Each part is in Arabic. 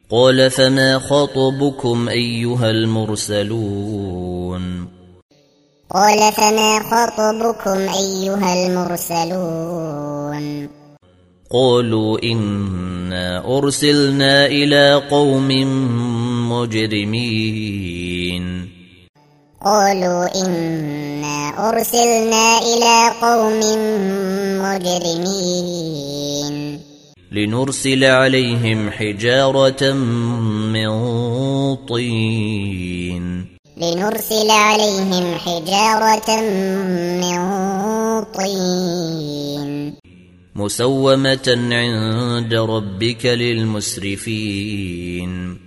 قال فما خطبكم أيها المرسلون قال فما خطبكم أيها المرسلون قالوا إنا أرسلنا إلى قوم مجرمين قالوا إنا أرسلنا إلى قوم مجرمين لنرسل عليهم حجارة من طين لنرسل عليهم حجارة من طين مسومة عند ربك للمسرفين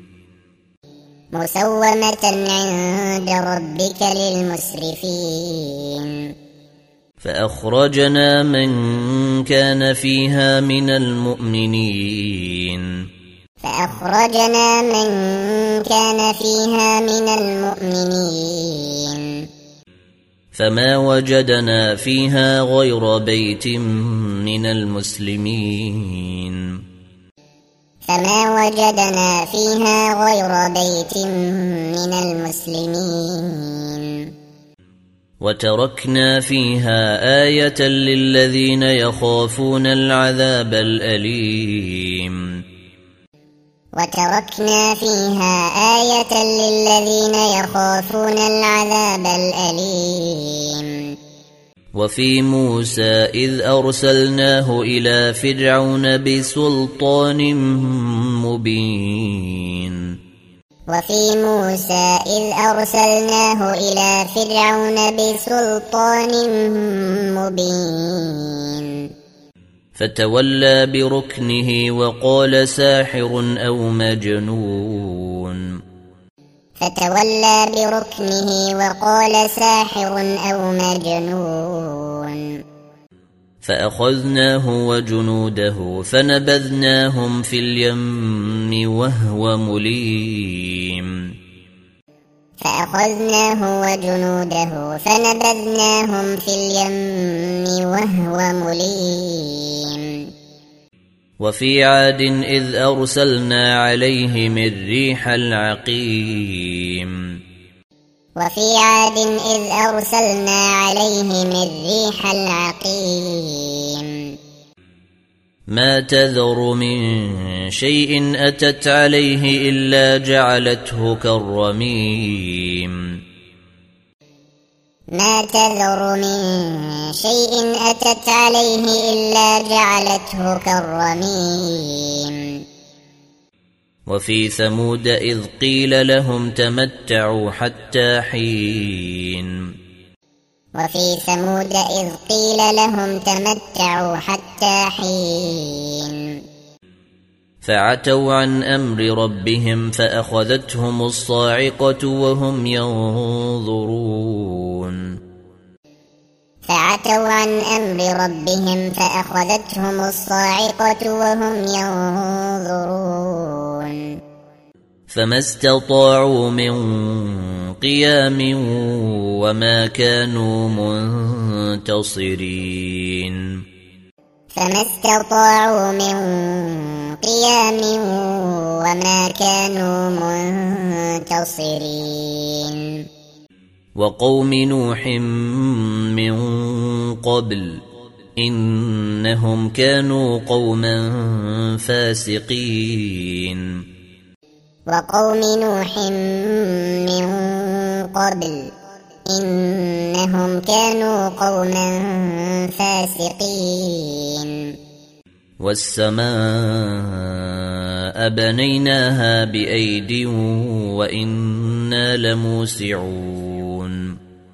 مسومة عند ربك للمسرفين فأخرجنا من كان فيها من المؤمنين فأخرجنا من كان فيها من المؤمنين فما وجدنا فيها غير بيت من المسلمين فما وجدنا فيها غير بيت من المسلمين وتركنا فيها آية للذين يخافون العذاب الأليم وتركنا فيها آية للذين يخافون العذاب الأليم وفي موسى إذ أرسلناه إلى فرعون بسلطان مبين وفي موسى إذ أرسلناه إلى فرعون بسلطان مبين فتولى بركنه وقال ساحر أو مجنون فتولى بركنه وقال ساحر أو مجنون فأخذناه وجنوده فنبذناهم في اليم وهو مليم فأخذناه وجنوده فنبذناهم في اليم وهو مليم وفي عاد إذ أرسلنا عليهم الريح العقيم وفي عاد إذ أرسلنا عليهم الريح العقيم ما تذر من شيء أتت عليه إلا جعلته كالرميم ما تذر من شيء أتت عليه إلا جعلته كالرميم وفي ثمود إذ قيل لهم تمتعوا حتى حين وفي ثمود إذ قيل لهم تمتعوا حتى حين فعتوا عن أمر ربهم فأخذتهم الصاعقة وهم ينظرون فعتوا عن أمر ربهم فأخذتهم الصاعقة وهم ينظرون فما استطاعوا من قيام وما كانوا منتصرين فما استطاعوا من قيام وما كانوا منتصرين وقوم نوح من قبل إنهم كانوا قوما فاسقين وقوم نوح من قبل إنهم كانوا قوما فاسقين والسماء بنيناها بأيد وإنا لموسعون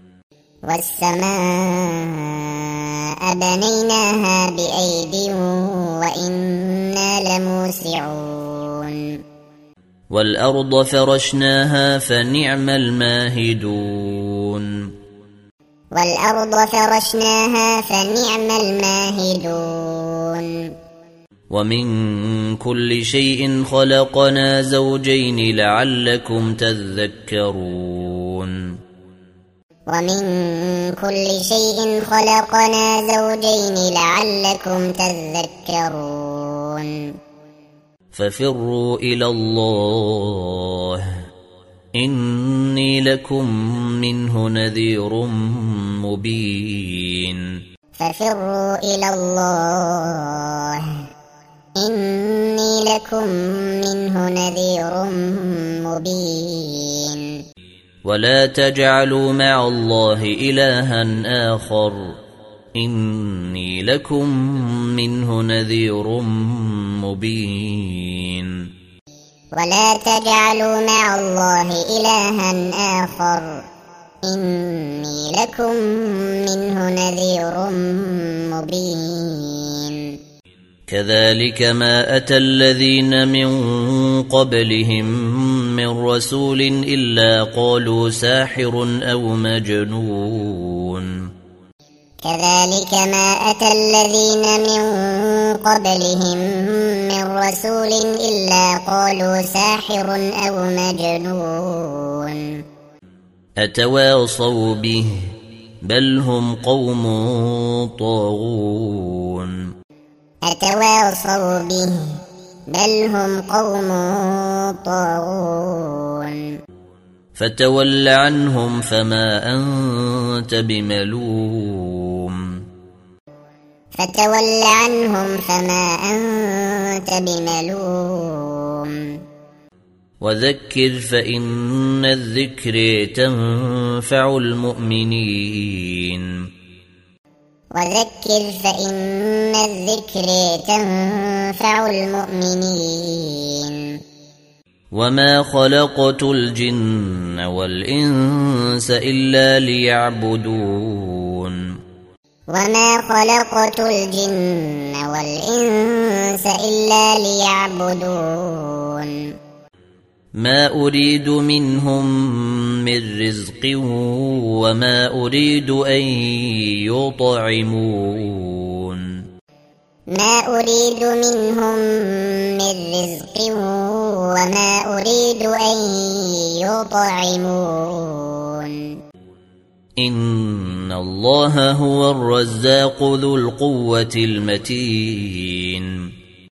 والسماء بنيناها بأيد وإنا لموسعون والأرض فرشناها فنعم الماهدون والأرض فرشناها فنعم الماهدون ومن كل شيء خلقنا زوجين لعلكم تذكرون ومن كل شيء خلقنا زوجين لعلكم تذكرون ففروا إلى الله إني لكم منه نذير مبين ففروا إلى الله إني لكم منه نذير مبين ولا تجعلوا مع الله إلها آخر إني لكم منه نذير مبين ولا تجعلوا مع الله إلها آخر إني لكم منه نذير مبين كذلك ما أتى الذين من قبلهم من رسول إلا قالوا ساحر أو مجنون كذلك ما أتى الذين من قبلهم من رسول إلا قالوا ساحر أو مجنون أتواصوا به بل هم قوم طاغون أتواصوا به بل هم قوم طاغون فتول عنهم فما أنت بملوم فتول عنهم فما أنت بملوم وذكر فإن الذكر تنفع المؤمنين وذكر فإن الذكر تنفع المؤمنين وما خلقت الجن والإنس إلا ليعبدون وما خلقت الجن والإنس إلا ليعبدون ما أريد منهم من رزق وما أريد أن يطعمون ما أريد منهم من رزق وما أريد أن يطعمون إن الله هو الرزاق ذو القوة المتين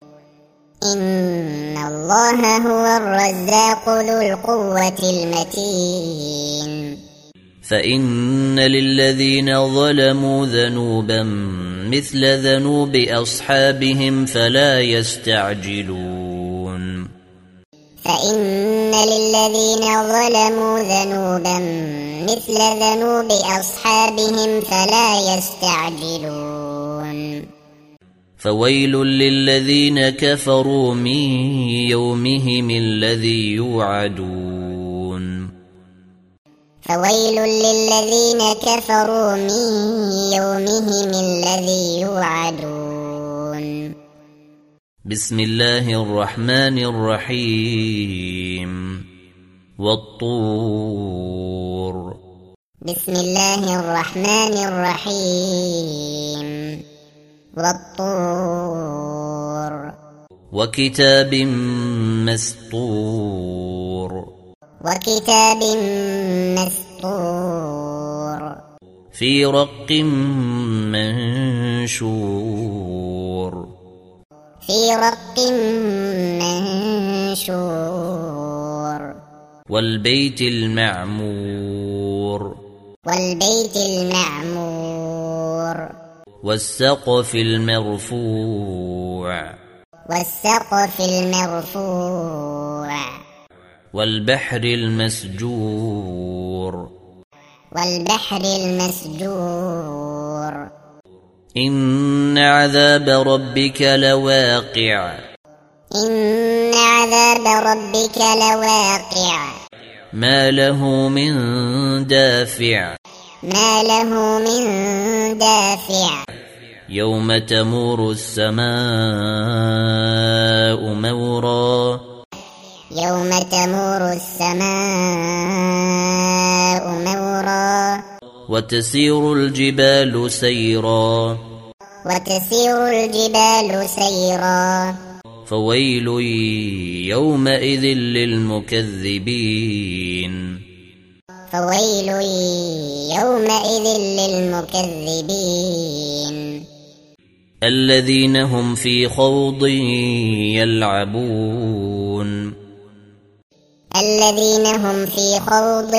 إن الله هو الرزاق ذو القوة المتين فإن للذين ظلموا ذنوبا مثل ذنوب أصحابهم فلا يستعجلون فإن للذين ظلموا ذنوبا مثل ذنوب أصحابهم فلا يستعجلون فويل للذين كفروا من يومهم الذي يوعدون فويل للذين كفروا من يومهم الذي يوعدون بسم الله الرحمن الرحيم والطور بسم الله الرحمن الرحيم والطور وكتاب مسطور وكتاب مسطور في رق منشور في رق منشور والبيت المعمور والبيت المعمور والسقف المرفوع والسقف المرفوع والبحر المسجور والبحر المسجور إن عذاب ربك لواقع إن عذاب ربك لواقع ما له من دافع ما له من دافع يوم تمور السماء مورا يوم تمور السماء مورا وتسير الجبال سيرا وتسير الجبال سيرا فويل يومئذ للمكذبين فويل يومئذ للمكذبين الذين هم في خوض يلعبون الذين هم في خوض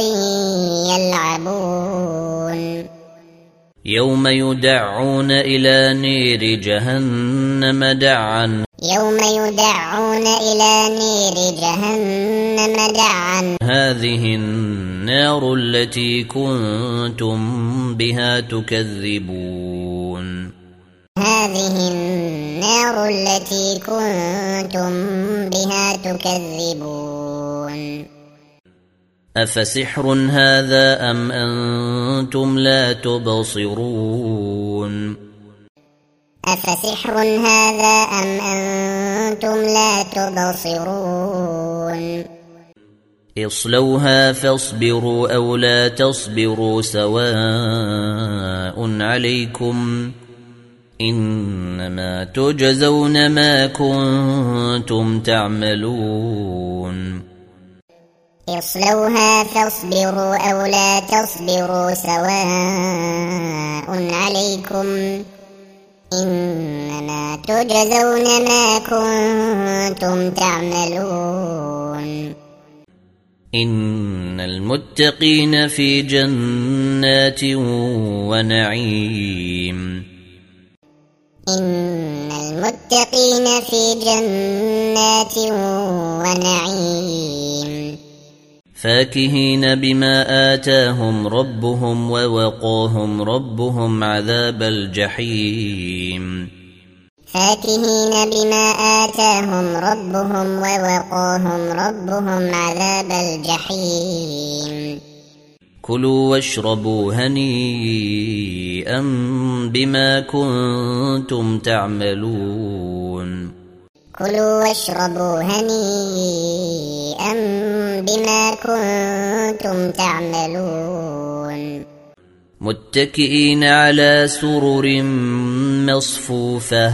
يلعبون يوم يدعون إلى نير جهنم دعا يوم يدعون إلى نير جهنم دعا هذه النار التي كنتم بها تكذبون هذه النار التي كنتم بها تكذبون أفسحر هذا أم أنتم لا تبصرون أفسحر هذا أم أنتم لا تبصرون اصلوها فاصبروا أو لا تصبروا سواء عليكم إنما تجزون ما كنتم تعملون اصلوها فاصبروا أو لا تصبروا سواء عليكم إنما تجزون ما كنتم تعملون إن المتقين في جنات ونعيم إن المتقين في جنات ونعيم فاكهين بما آتاهم ربهم ووقاهم ربهم عذاب الجحيم فاكهين بما آتاهم ربهم ووقاهم ربهم عذاب الجحيم كلوا واشربوا هنيئا بما كنتم تعملون كلوا واشربوا هنيئا بما كنتم تعملون متكئين على سرر مصفوفة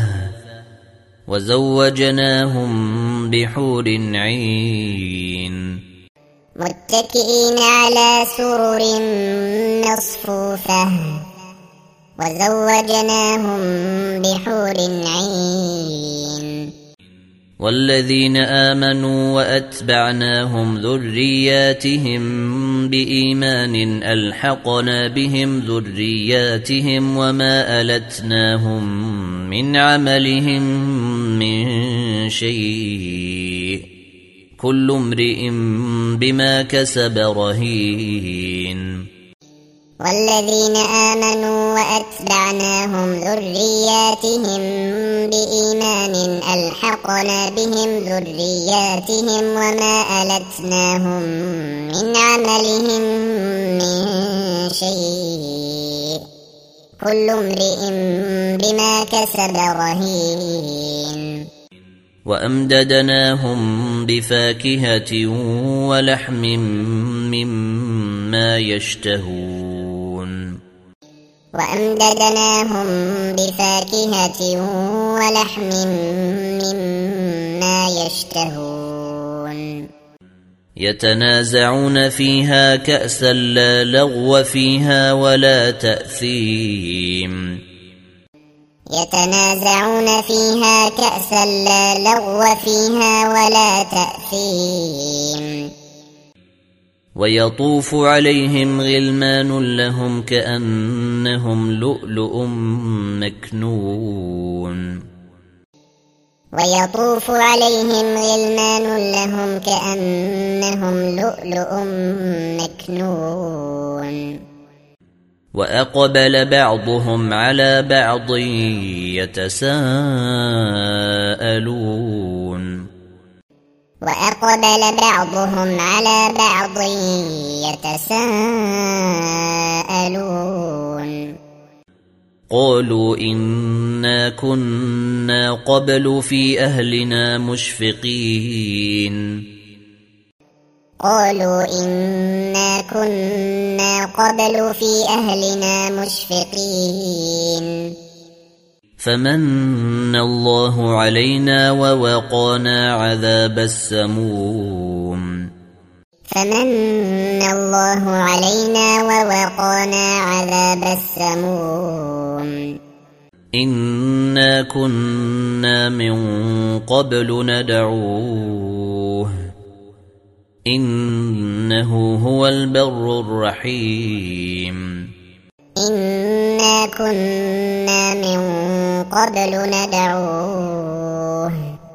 وزوجناهم بحور عين متكئين على سرر مصفوفة وزوجناهم بحور عين والذين آمنوا وأتبعناهم ذرياتهم بإيمان ألحقنا بهم ذرياتهم وما ألتناهم من عملهم من شيء كل امرئ بما كسب رهين والذين آمنوا وأتبعناهم ذرياتهم بإيمان ألحقنا بهم ذرياتهم وما ألتناهم من عملهم من شيء كل امرئ بما كسب رهين وأمددناهم بفاكهة ولحم مما يشتهون وأمددناهم بفاكهة ولحم مما يشتهون يتنازعون فيها كأسا لا لغو فيها ولا تأثيم يتنازعون فيها كأسا لا لغو فيها ولا تأثيم ويطوف عليهم غلمان لهم كأنهم لؤلؤ مكنون ويطوف عليهم غلمان لهم كأنهم لؤلؤ مكنون وأقبل بعضهم على بعض يتساءلون وأقبل بعضهم على بعض يتساءلون قالوا إنا كنا قبل في أهلنا مشفقين قالوا إنا كنا قبل في أهلنا مشفقين فمن الله علينا ووقانا عذاب السموم فمن الله علينا ووقانا عذاب السموم إنا كنا من قبل ندعوه إنه هو البر الرحيم إنا كنا من قبل ندعوه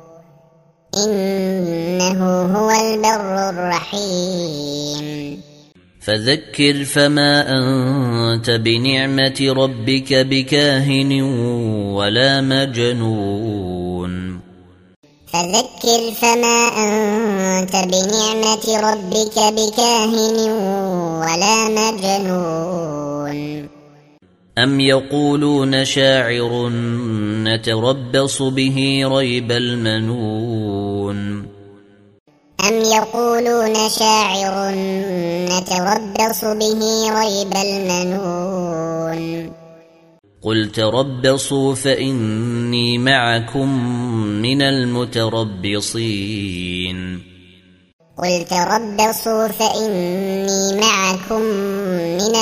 إنه هو البر الرحيم فذكر فما أنت بنعمة ربك بكاهن ولا مجنون فذكر فما أنت بنعمة ربك بكاهن ولا مجنون أم يقولون شاعر نتربص به ريب المنون أم يقولون شاعر نتربص به ريب المنون قل تربصوا فإني معكم من المتربصين قل تربصوا فإني معكم من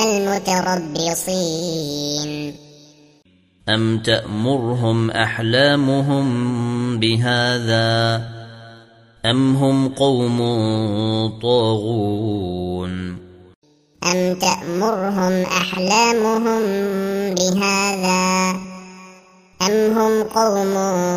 المتربصين أم تأمرهم أحلامهم بهذا أم هم قوم طاغون أم تأمرهم أحلامهم بهذا أم هم قوم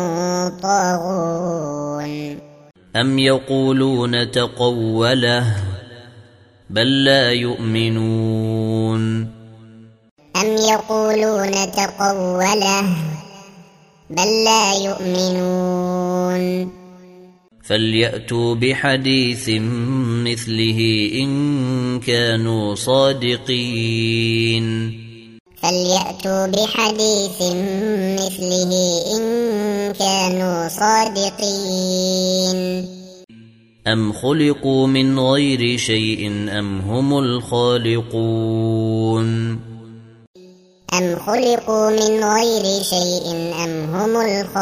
طاغون أم يقولون تقوله بل لا يؤمنون أم يقولون تقوله بل لا يؤمنون فليأتوا بحديث مثله إن كانوا صادقين فليأتوا بحديث مثله إن كانوا صادقين أم خلقوا من غير شيء أم هم الخالقون أم خلقوا من غير شيء أم هم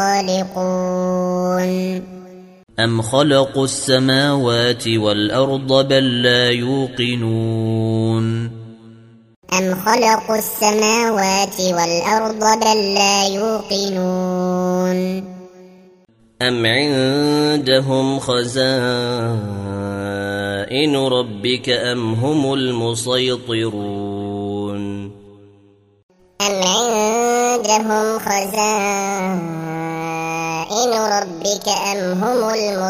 الخالقون أم خلقوا السماوات والأرض بل لا يوقنون أم خلقوا السماوات والأرض بل لا يوقنون أم عندهم خزائن ربك أم هم المسيطرون أم عندهم خزائن ربك أم هم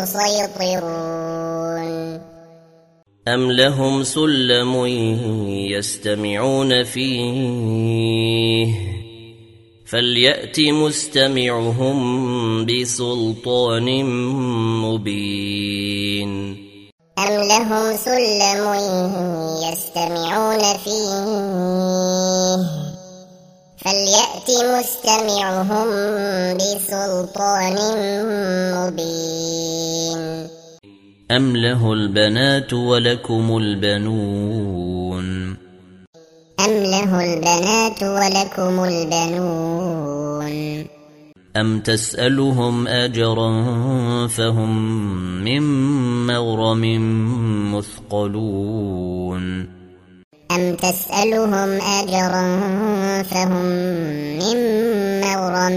المسيطرون أم لهم سلم يستمعون فيه فليأت مستمعهم بسلطان مبين أم لهم سلم يستمعون فيه فليأت مستمعهم بسلطان مبين أم له البنات ولكم البنون أم له البنات ولكم البنون أم تسألهم أجرا فهم من مغرم مثقلون أم تسألهم أجرا فهم من مغرم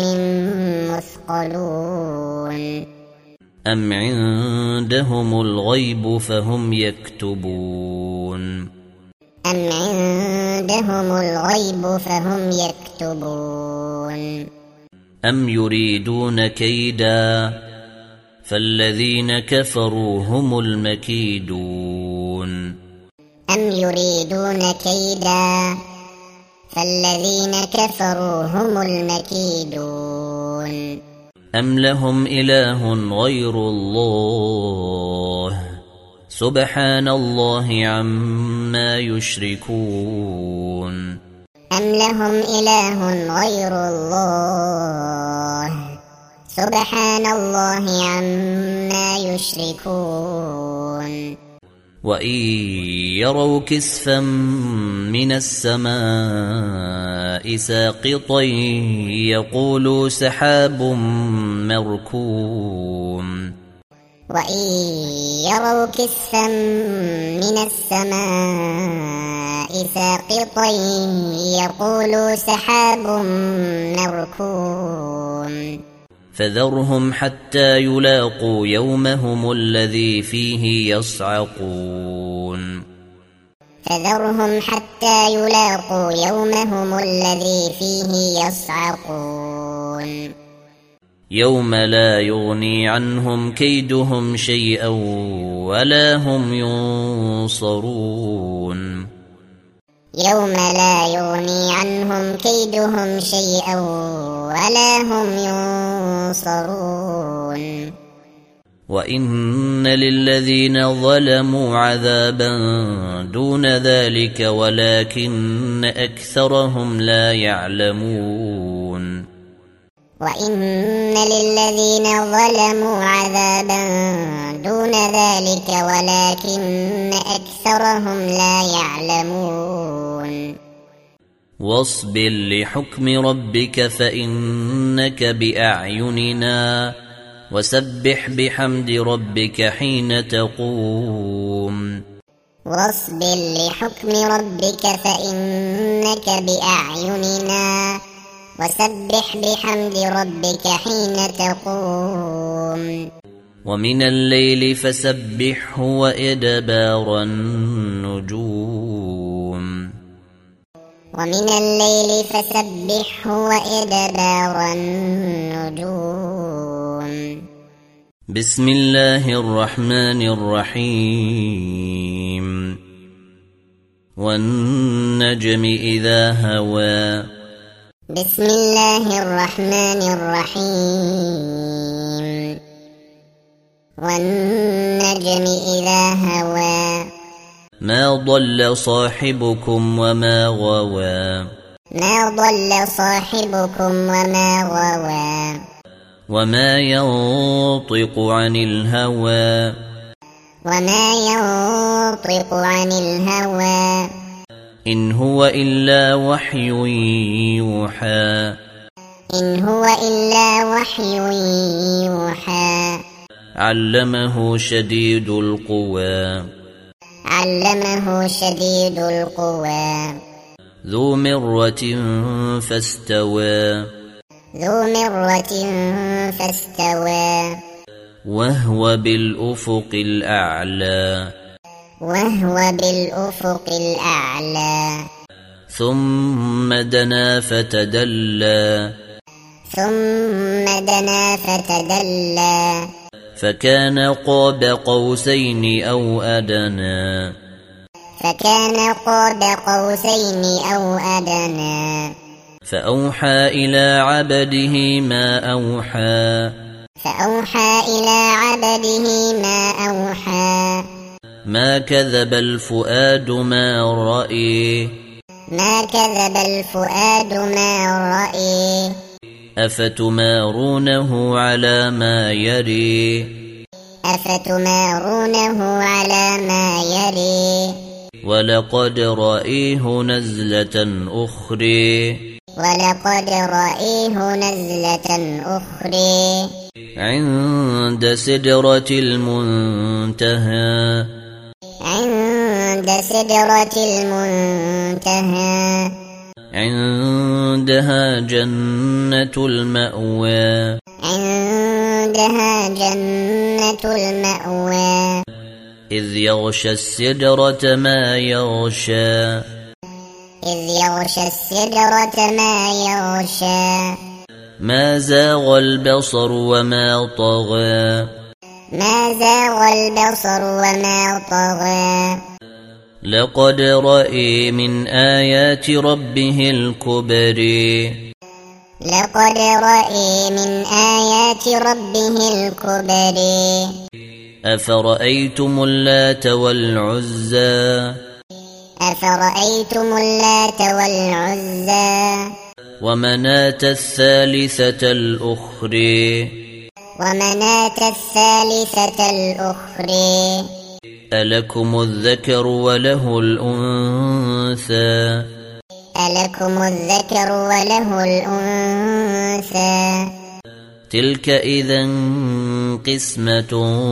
مثقلون أم عندهم الغيب فهم يكتبون أم عندهم الغيب فهم يكتبون أم يريدون كيدا فالذين كفروا هم المكيدون أم يريدون كيدا فالذين كفروا هم المكيدون أم لهم إله غير الله سبحان الله عما يشركون أم لهم إله غير الله سبحان الله عما يشركون وإن يروا كسفا من السماء ساقطا يقولوا سحاب مركوم وإن يروا كسفا من السماء ساقطا يقولوا سحاب مركوم فذرهم حتى يلاقوا يومهم الذي فيه يصعقون فذرهم حتى يلاقوا يومهم الذي فيه يصعقون يوم لا يغني عنهم كيدهم شيئا ولا هم ينصرون يوم لا يغني عنهم كيدهم شيئا ولا هم ينصرون وإن للذين ظلموا عذابا دون ذلك ولكن أكثرهم لا يعلمون وإن للذين ظلموا عذابا دون ذلك ولكن أكثرهم لا يعلمون واصبر لحكم ربك فإنك بأعيننا وسبح بحمد ربك حين تقوم واصبر لحكم ربك فإنك بأعيننا وسبح بحمد ربك حين تقوم ومن الليل فسبحه وإدبار النجوم ومن الليل فسبحه وإدبار النجوم بسم الله الرحمن الرحيم والنجم إذا هوى بسم الله الرحمن الرحيم والنجم إذا هوى ما ضل صاحبكم وما غوى ما ضل صاحبكم وما غوى وما ينطق عن الهوى وما ينطق عن الهوى إن هو إلا وحي يوحى إن هو إلا وحي يوحى علمه شديد القوى علمه شديد القوى ذو مرة فاستوى ذو مرة فاستوى وهو بالأفق الأعلى وهو بالأفق الأعلى ثم دنا فتدلى ثم دنا فتدلى فكان قاب قوسين أو أدنى فكان قاب قوسين أو أدنى فأوحى إلى عبده ما أوحى فأوحى إلى عبده ما أوحى ما كذب الفؤاد ما رأي ما كذب الفؤاد ما رأي أفتمارونه على ما يري أفتمارونه على ما يري ولقد رأيه نزلة أخرى ولقد رأيه نزلة أخرى عند سدرة المنتهى عند سدرة المنتهى عندها جنة المأوى عندها جنة المأوى إذ يغشى السدرة ما يغشى إذ يغشى السدرة ما يغشى ما زاغ البصر وما طغى ما زاغ البصر وما طغى لقد رأى من آيات ربه الكبر لقد رأى من آيات ربه الكبر أفرأيتم اللات والعزى أفرأيتم اللات والعزى ومناة الثالثة الأخرى ومناة الثالثة الأخرى ألكم الذكر وله الأنثى ألكم الذكر وله الأنثى تلك إذا قسمة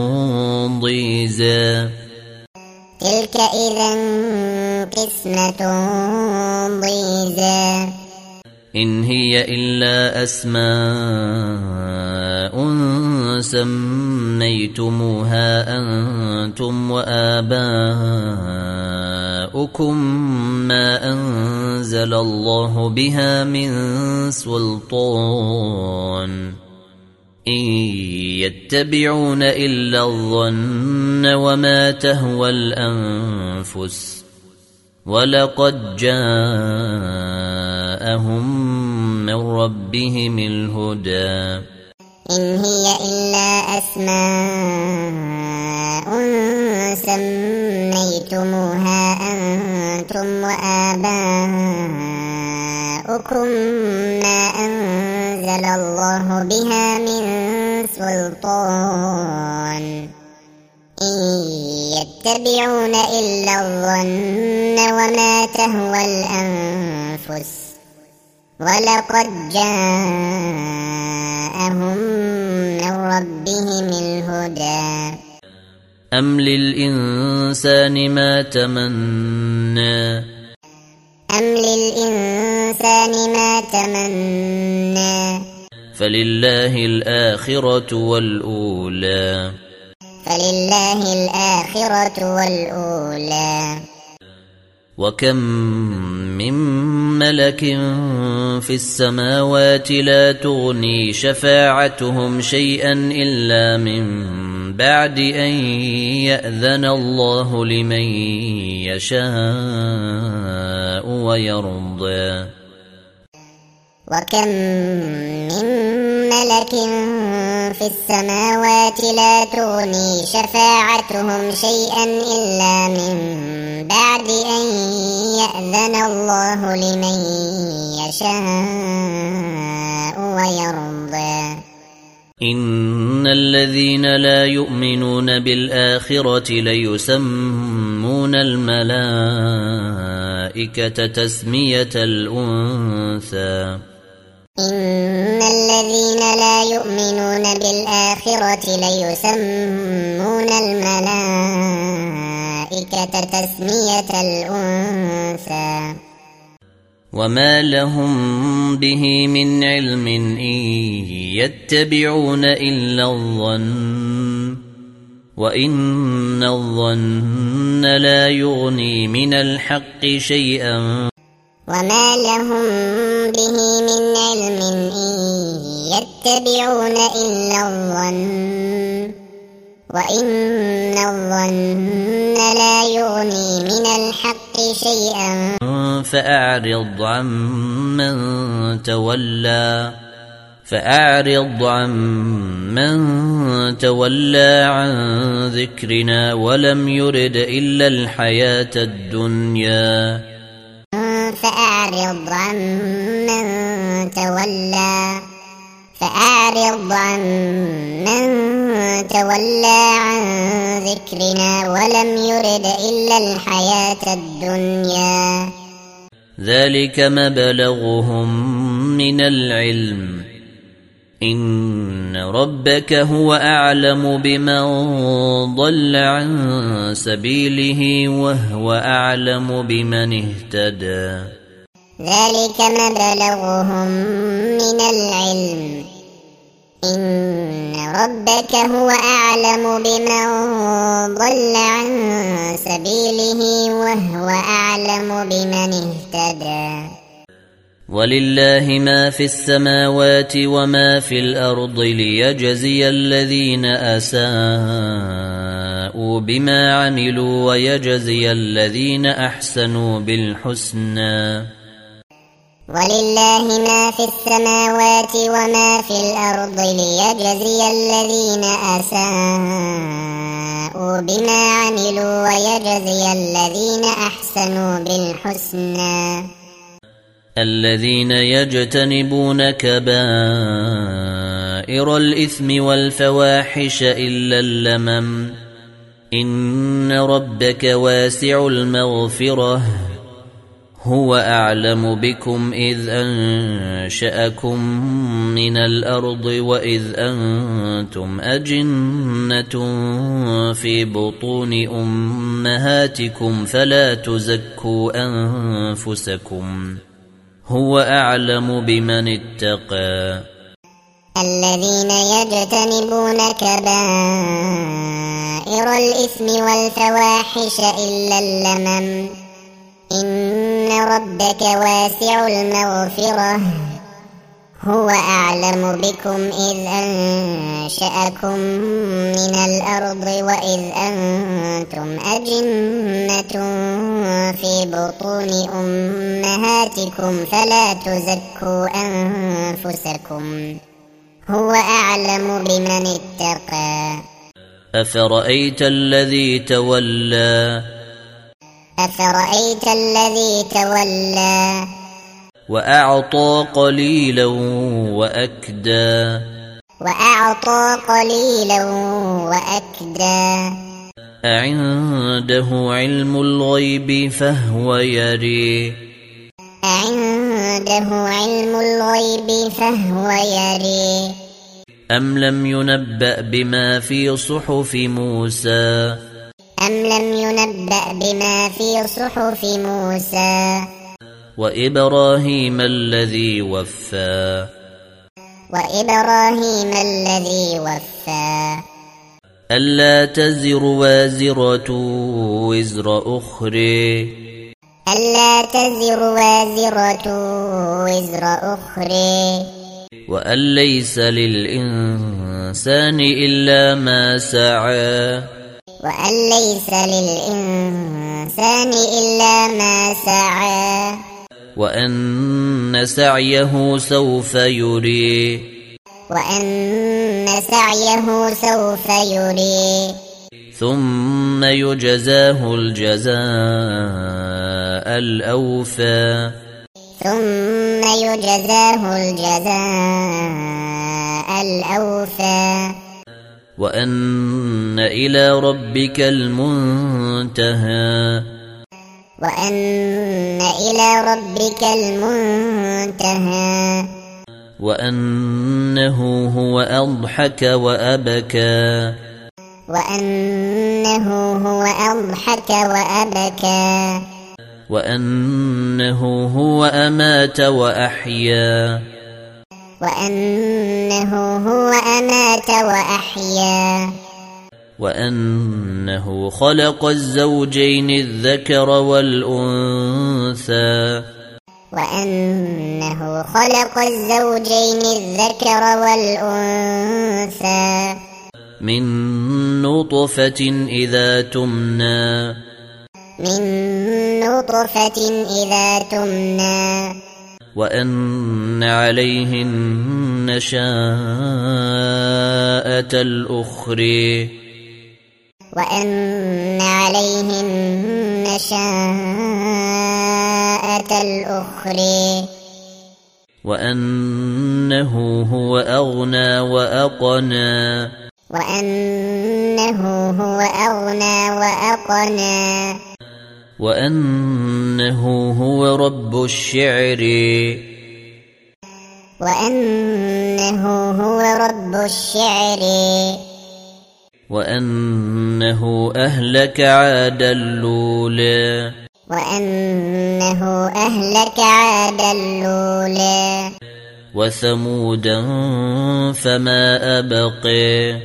ضيزى تلك إذا قسمة ضيزى إن هي إلا أسماء سميتموها أنتم وآباؤكم ما أنزل الله بها من سلطان إن يتبعون إلا الظن وما تهوى الأنفس ولقد جاءهم من ربهم الهدى إن هي إلا أسماء سميتموها أنتم وآباؤكم ما أنزل الله بها من سلطان إن يتبعون إلا الظن وما تهوى الأنفس ولقد جاءهم من ربهم الهدى أم للإنسان ما تمنى فلله الآخرة والأولى وكم من ملك في السماوات لا تغني شفاعتهم شيئا إلا من بعد أن يأذن الله لمن يشاء ويرضى وكم من ملك في السماوات لا تغني شفاعتهم شيئا إلا من بعد أن يأذن الله لمن يشاء ويرضى إن الذين لا يؤمنون بالآخرة ليسمون الملائكة تسمية الأنثى إن الذين لا يؤمنون بالآخرة ليسمون الملائكة تسمية الأنثى وما لهم به من علم إن يتبعون إلا الظن وإن الظن لا يغني من الحق شيئا وما لهم به من علم إن يتبعون إلا الظن وإن الظن لا يغني من الحق شيئا فأعرض عن من تولى عن ذكرنا ولم يرد إلا الحياة الدنيا فأعرض عن من تولى عن ذكرنا ولم يرد إلا الحياة الدنيا ذلك مبلغهم من العلم إن ربك هو أعلم بمن ضل عن سبيله وهو أعلم بمن اهتدى ذلك مبلغهم من العلم إن ربك هو أعلم بمن ضل عن سبيله وهو أعلم بمن اهتدى ولله ما في السماوات وما في الأرض ليجزي الذين أساءوا بما عملوا ويجزي الذين أحسنوا بالحسنى ولله ما في السماوات وما في الأرض ليجزي الذين أساءوا بما عملوا ويجزي الذين أحسنوا بالحسنى الذين يجتنبون كبائر الإثم والفواحش إلا اللمم إن ربك واسع المغفرة هو أعلم بكم إذ أنشأكم من الأرض وإذ أنتم أجنة في بطون أمهاتكم فلا تزكوا أنفسكم هو أعلم بمن اتقى الذين يجتنبون كبائر الإثم والفواحش إلا اللمم إن ربك واسع المغفرة هو أعلم بكم إذ أنشأكم من الأرض وإذ أنتم أجنة في بطون أمهاتكم فلا تزكوا أنفسكم هو أعلم بمن اتقى أفرأيت الذي تولى وأعطى قليلا وأكدى أعنده علم الغيب فهو يري أم لم ينبأ بما في صحف موسى وإبراهيم الذي وفى ألا تزر وازرة وزر أخرى وأن ليس للإنسان إلا ما سعى وأن سعيه سوف يري ثم يجزاه الجزاء الأوفى وأن إلى ربك المنتهى وأنه هو أضحك وأبكى وأنه هو أمات وأحيا وأنه خلق الزوجين الذكر والأنثى من نطفة إذا تمنى وأن عليه النشاءة الأخرى وأنه هو أغنى وأقنى وأنه هو رب الشعر وأنه أهلك عاد الأولى وثمودا فما أبقى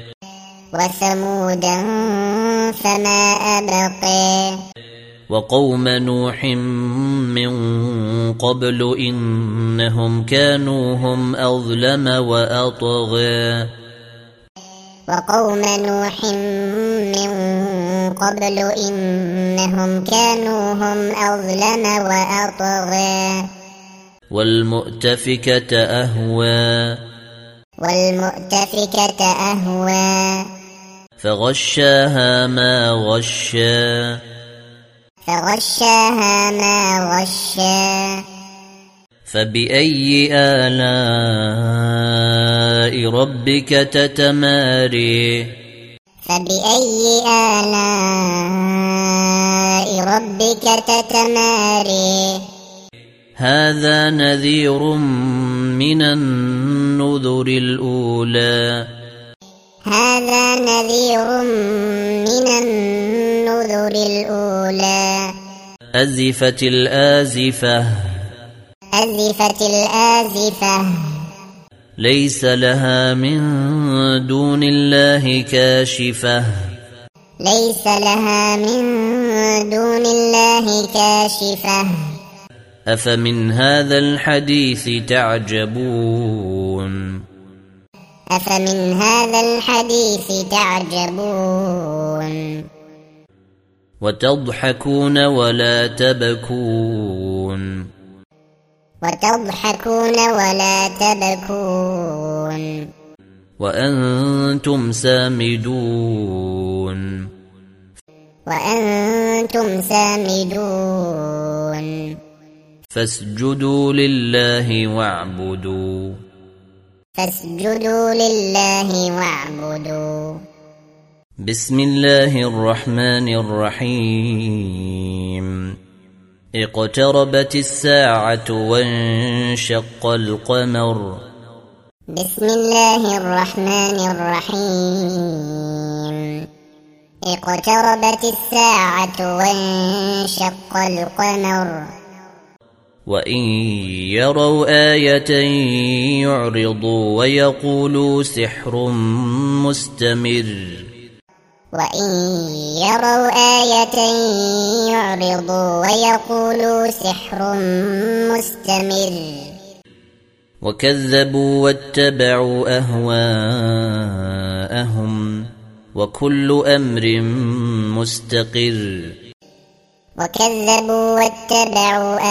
وقوم نوح من قبل إنهم كانوا هم أظلم وأطغى والمؤتفكة أهوى فغشاها ما غشى فبأي آلاء ربك تتماري هذا نذير من النذر الأولى هذا نذير من النذر الأولى أزفت الآزفة أزفت الآزفة ليس لها من دون الله كاشفة ليس لها من دون الله كاشفة أفمن هذا الحديث تعجبون أفمن هذا الحديث تعجبون وتضحكون ولا تبكون وتضحكون ولا تبكون وأنتم سامدون وأنتم سامدون فاسجدوا لله واعبدوا فاسجدوا لله واعبدوا بسم الله الرحمن الرحيم اقتربت الساعة وانشق القمر بسم الله الرحمن الرحيم اقتربت الساعة وانشق القمر وإن يروا آية يعرضوا ويقولوا سحر مستمر وإن يروا آية يعرضوا ويقولوا سحر مستمر وكذبوا واتبعوا أهواءهم وكل أمر مستقر وكذبوا واتبعوا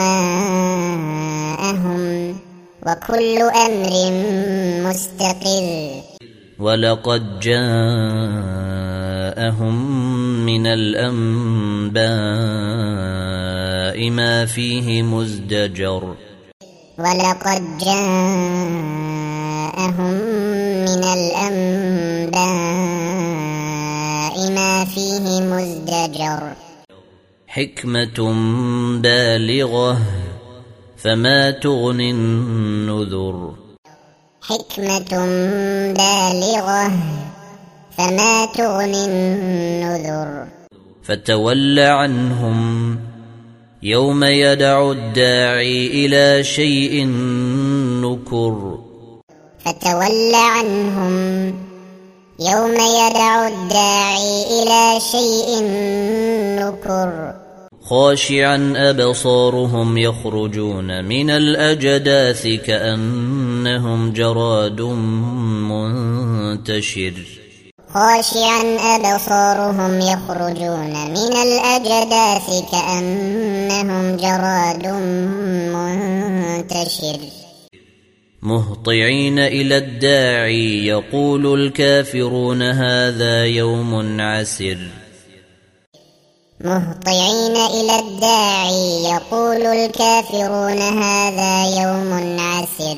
أهواءهم وكل أمر مستقر ولقد جاءهم من الأنباء ما فيه مزدجر ولقد جاءهم من الأنباء ما فيه مزدجر حكمة بالغة فما تغني النذر حكمة بالغة فما تغني النذر فتول عنهم يوم يدعو الداعي إلى شيء نكر فتول عنهم يوم يدعو الداعي إلى شيء نكر خاشعا أبصارهم يخرجون من الأجداث كأنهم جراد منتشر خاشعا أبصارهم يخرجون من الأجداث كأنهم جراد منتشر مهطعين إلى الداعي يقول الكافرون هذا يوم عسر مهطعين إلى الداعي يقول الكافرون هذا يوم عسر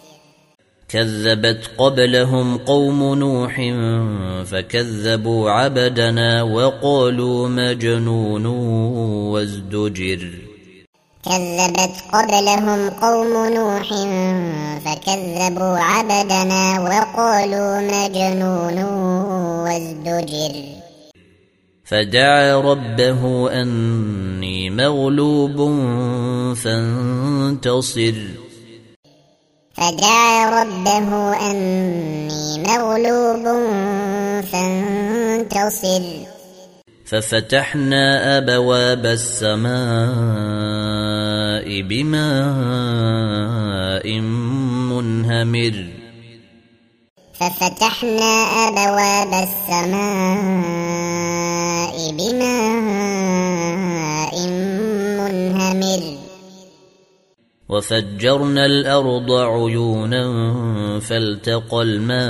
كذبت قبلهم قوم نوح فكذبوا عبدنا وقالوا مجنون وازدجر كذبت قبلهم قوم نوح فكذبوا عبدنا وقالوا مجنون وازدجر فدعا ربه أني مغلوب فانتصر فدعا ربه أني مغلوب فانتصر ففتحنا أبواب السماء بماء منهمر ففتحنا أبواب السماء بماء منهمر وفجرنا الأرض عيونا فالتقى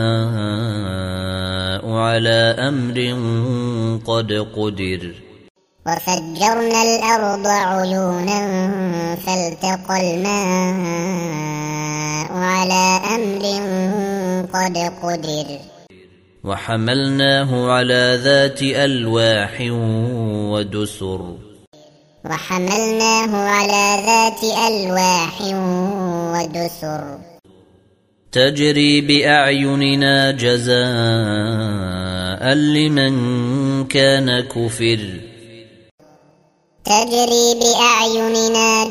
الماء على أمر قد قدر وفجرنا الأرض عيونا فالتقى الماء على أمر قد قدر وحملناه على ذات ألواح ودسر وحملناه على ذات ألواح ودسر تجري بأعيننا جزاء لمن كان كفر تجري بأعيننا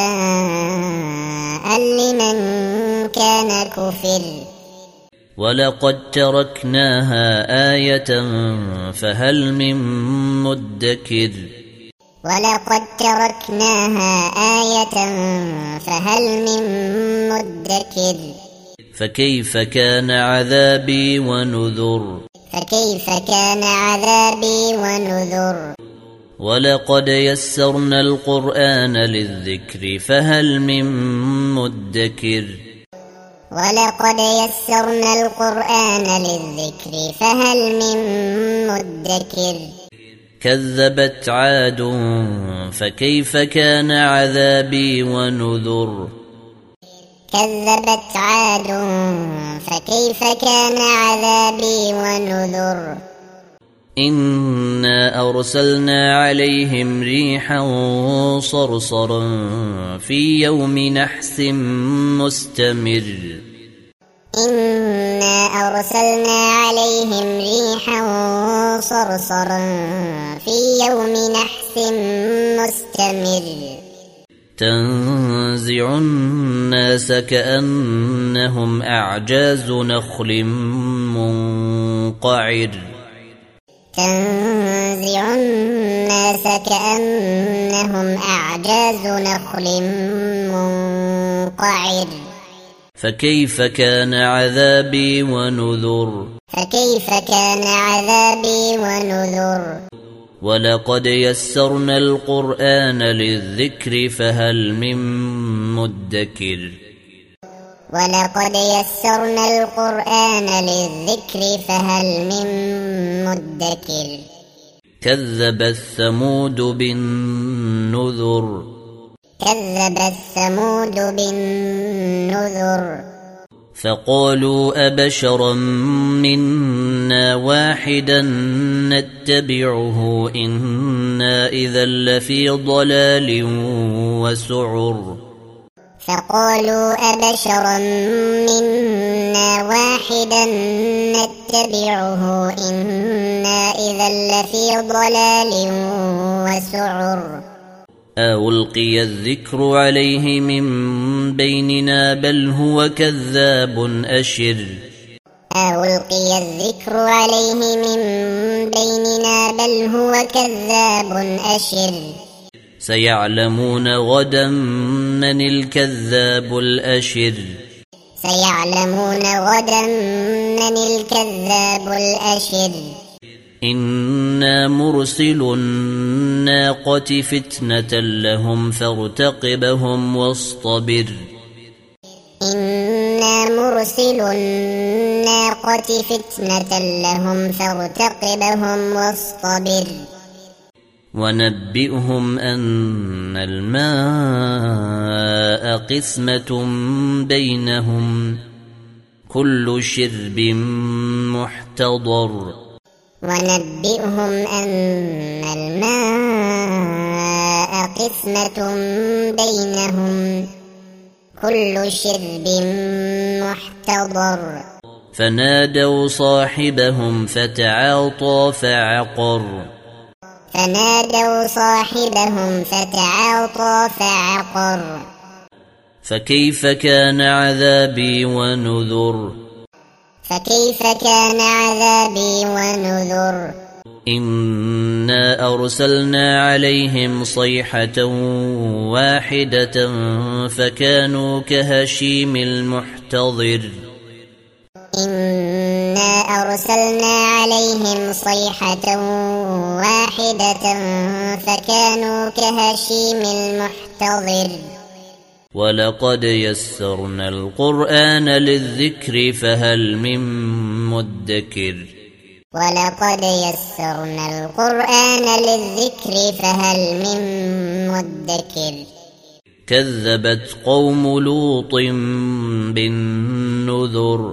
جزاء لمن كان كفر ولقد تركناها آية فهل من مدكر ولقد تركناها آية فهل من مدكر فكيف كان عذابي ونذر فكيف كان عذابي ونذر ولقد يسرنا القرآن للذكر فهل من مدكر ولقد يسرنا القرآن للذكر فهل من مدكر كذبت عاد فكيف كان عذابي ونذر كذبت عاد فكيف كان عذابي ونذر إنا أرسلنا عليهم ريحا صرصرا في يوم نحس مستمر إنا أرسلنا عليهم ريحا صرصرا في يوم نحس مستمر تنزع الناس كأنهم أعجاز نخل منقعر تنزع الناس كأنهم أعجاز نخل منقعر فكيف كان عذابي ونذر فكيف كان عذابي ونذر ولقد يسرنا القرآن للذكر فهل من مدكر ولقد يسرنا القرآن للذكر فهل من مدكر كذبت ثمود بالنذر كذبت ثمود بالنذر فقالوا أبشرا منا واحدا نتبعه إنا إذا لفي ضلال وسعر فقالوا أبشرا منا واحدا نتبعه إنا إذا لفي ضلال وسعر ألقي الذكر عليه من بيننا بل هو كذاب أشر ألقي الذكر عليه من بيننا بل هو كذاب أشر سيعلمون غدا من الكذاب الأشر سيعلمون غدا من الكذاب الأشر إنا مرسل الناقة فتنة لهم فارتقبهم واصطبر إنا مرسل الناقة فتنة لهم فارتقبهم واصطبر ونبئهم أن الماء قسمة بينهم كل شرب محتضر ونبئهم أن الماء قسمة بينهم كل شرب محتضر فنادوا صاحبهم فتعاطى فعقر فنادوا صاحبهم فتعاطى فعقر فكيف كان عذابي ونذر فكيف كان عذابي ونذر إنا أرسلنا عليهم صيحة واحدة فكانوا كهشيم المحتضر إنا أرسلنا عليهم صيحة واحدة فكانوا كهشيم المحتضر ولقد يسرنا القرآن للذكر فهل من مدكر ولقد يسرنا القرآن للذكر فهل من مدكر كذبت قوم لوط بالنذر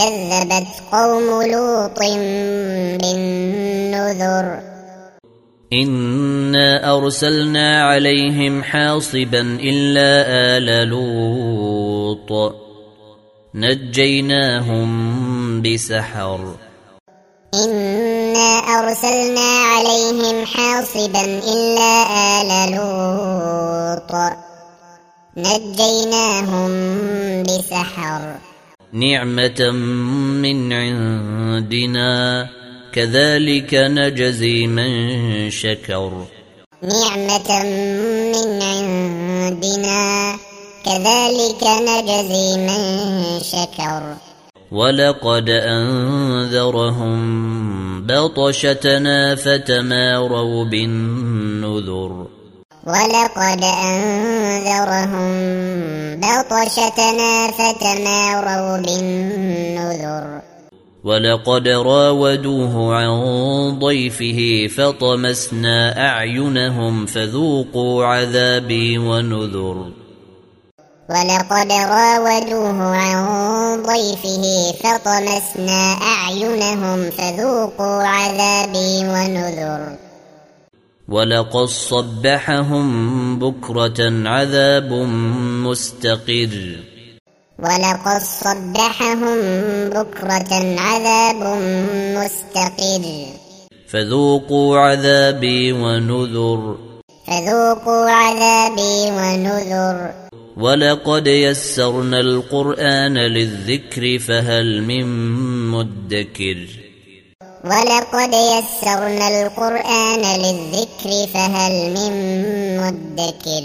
كذبت قوم لوط بالنذر إنا أرسلنا عليهم حاصبا إلا آل لوط نجيناهم بسحر إنا أرسلنا عليهم حاصبا إلا آل لوط نجيناهم بسحر نعمة من عندنا كذلك نجزي من شكر نعمة من عندنا كذلك نجزي من شكر ولقد أنذرهم بطشتنا فتماروا بالنذر ولقد أنذرهم بطشتنا فتماروا بالنذر ولقد راودوه عن ضيفه فطمسنا أعينهم فذوقوا عذابي ونذر ولقد راودوه عن ضيفه فطمسنا أعينهم فذوقوا عذابي ونذر ولقد صبحهم بكرة عذاب مستقر ولقد صبحهم بكرة عذاب مستقر فذوقوا عذابي ونذر فذوقوا عذابي ونذر ولقد يسرنا القرآن للذكر فهل من مدكر ولقد يسرنا القرآن للذكر فهل من مدكر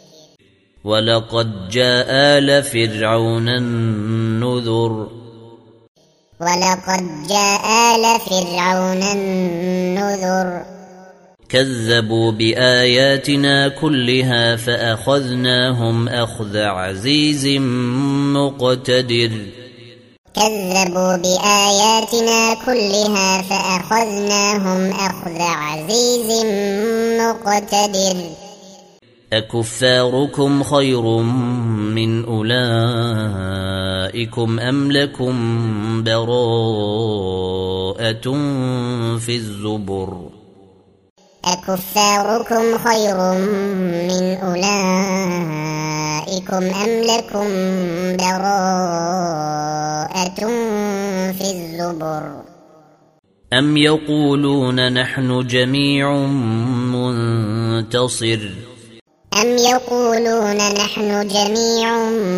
ولقد جاء آل فرعون النذر ولقد جاء آل فرعون النذر كذبوا بآياتنا كلها فأخذناهم أخذ عزيز مقتدر كذبوا بآياتنا كلها فأخذناهم أخذ عزيز مقتدر أكفاركم خير من أولئكم أم لكم براءة في الزبر أكفاركم خير من أولئكم أم لكم براءة في الزبر أم يقولون نحن جميع منتصر أم يقولون نحن جميع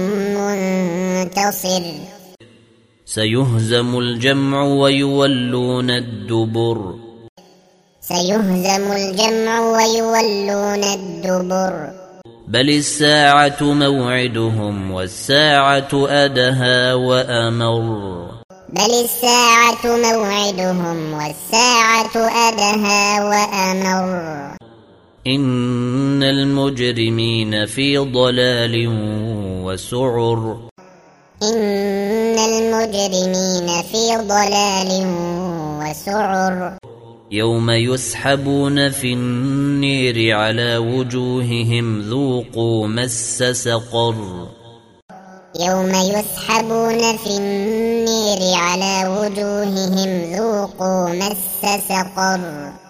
منتصر سيهزم الجمع ويولون الدبر سيهزم الجمع ويولون الدبر بل الساعة موعدهم والساعة أدهى وأمر بل الساعة موعدهم والساعة أدهى وأمر إن المجرمين في ضلال وسعر إن المجرمين في ضلال وسعر يوم يسحبون في النير على وجوههم ذوقوا مس سقر يوم يسحبون في النير على وجوههم ذوقوا مس سقر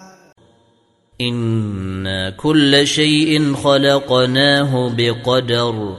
إنا كل شيء خلقناه بقدر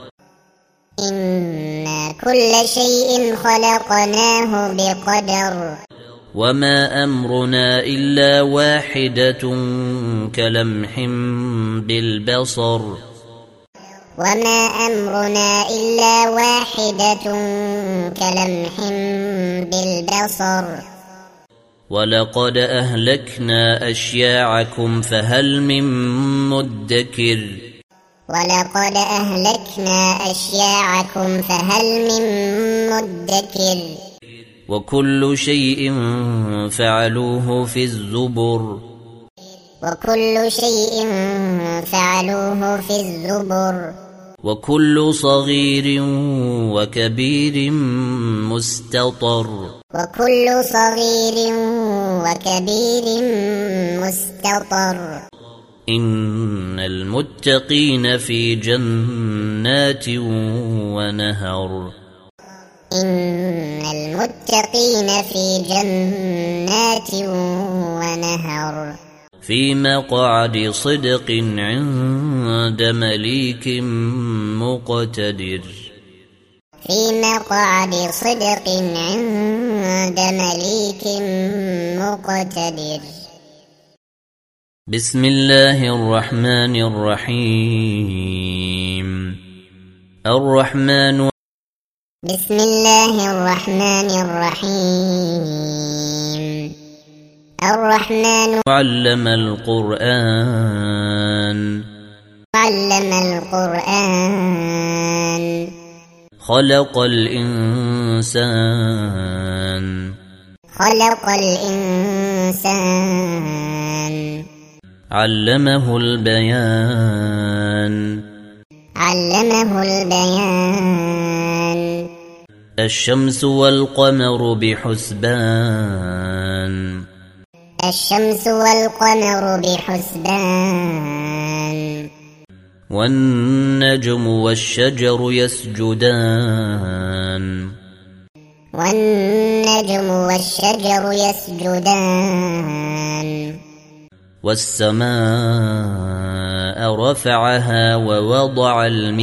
إنا كل شيء خلقناه بقدر وما أمرنا إلا واحدة كلمح بالبصر وما أمرنا إلا واحدة كلمح بالبصر ولقد أهلكنا أشياعكم فهل من مدكر ولقد أهلكنا أشياعكم فهل من مدكر وكل شيء فعلوه في الزبر وكل شيء فعلوه في الزبر وكل صغير وكبير مستطر وكل صغير وكبير مستطر إن المتقين في جنات ونهر إن المتقين في جنات ونهر في مقعد صدق عند مليك مقتدر في مقعد صدق عند مليك مقتدر. بسم الله الرحمن الرحيم. الرحمن. بسم الله الرحمن الرحيم. الرحمن علم القرآن. علم القرآن. خلق الإنسان. خلق الإنسان. علمه البيان. علمه البيان. الشمس والقمر بحسبان. الشمس والقمر بحسبان. والنجم والشجر يسجدان. والنجم والشجر يسجدان. والسماء رفعها ووضع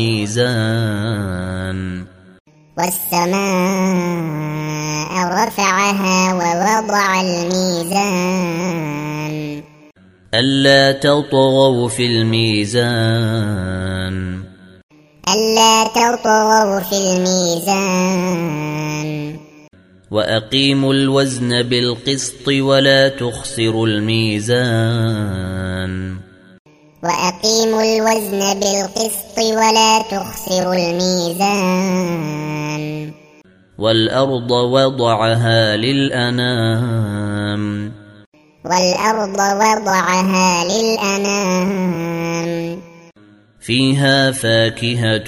الميزان. والسماء رفعها ووضع الميزان. ألا تطغوا في الميزان. ألا تطغوا في الميزان. وأقيموا الوزن بالقسط ولا تخسروا الميزان. وأقيموا الوزن بالقسط ولا تخسروا الميزان. والأرض وضعها للأنام. والأرض وضعها للأنام. فيها فاكهة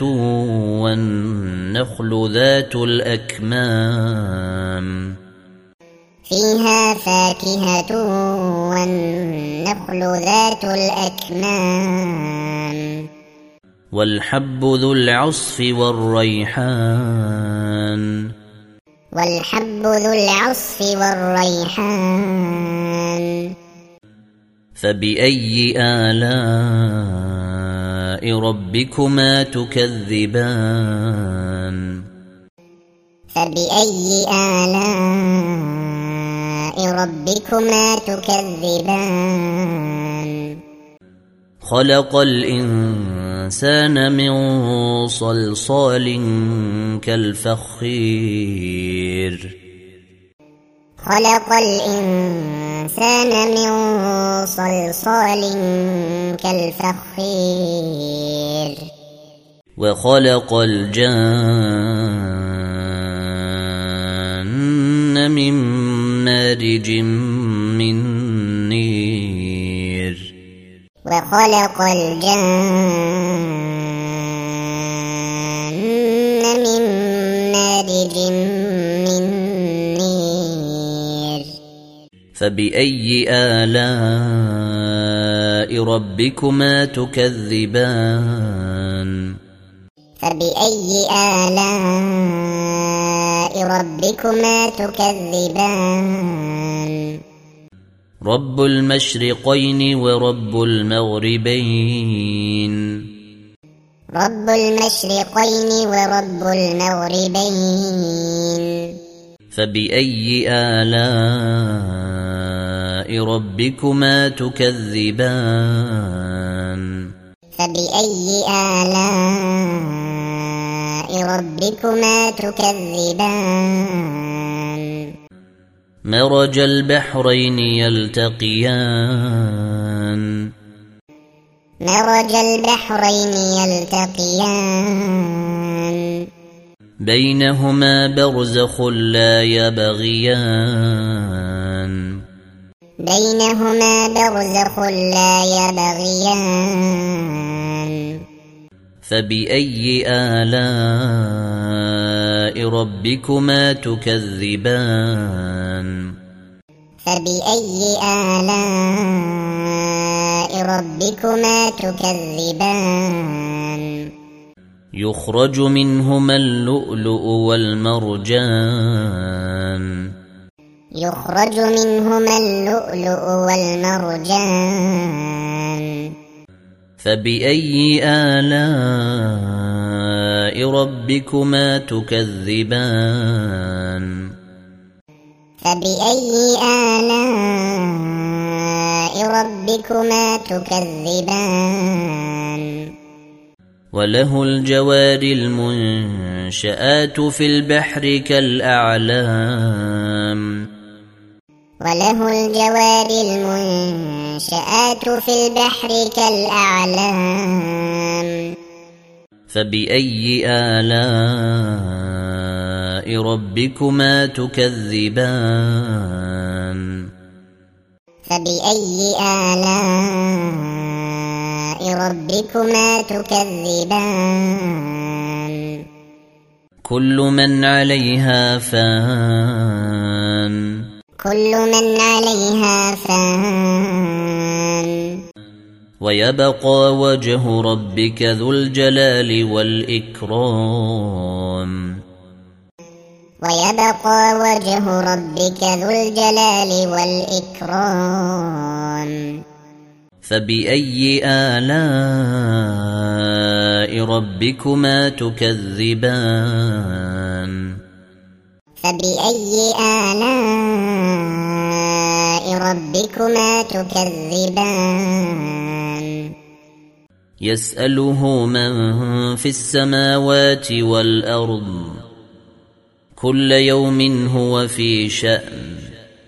والنخل ذات الأكمام. فيها فاكهة والنخل ذات الأكمام. والحب ذو العصف والريحان. والحب ذو العصف والريحان. فبأي آلاء ربكما تكذبان. فبأي آلاء ربكما تكذبان. خلق الإنسان من صلصال كالفخير. خلق الإنسان من صلصال كالفخير. وخلق الجان من مارج من نير. وخلق الجان من مارج من نير. فبأي آلاء ربكما تكذبان. فبأي آلاء ربكما تكذبان. رب المشرقين ورب المغربين. رب المشرقين ورب المغربين. فبأي آلاء ربكما تكذبان. فبأي آلاء ربكما تكذبان. مرج البحرين يلتقيان. مرج البحرين يلتقيان. بينهما برزخ لا يبغيان. بينهما برزخ لا يبغيان. فبأي آلاء ربكما تكذبان. فبأي آلاء ربكما تكذبان. يخرج منهما اللؤلؤ والمرجان. يخرج منهما اللؤلؤ والمرجان فبأي آلاء ربكما تكذبان فبأي آلاء ربكما تكذبان وله الجوار المنشآت في البحر كالأعلام وله الجوار المنشآت في البحر كالأعلام فبأي آلاء ربكما تكذبان فبأي آلاء ربكما تكذبان كل من عليها فان كل من عليها فان ويبقى وجه ربك ذو الجلال والإكرام ويبقى وجه ربك ذو الجلال والإكرام فبأي آلاء ربكما تكذبان فبأي آلاء ربكما تكذبان يسأله من في السماوات والأرض كل يوم هو في شأن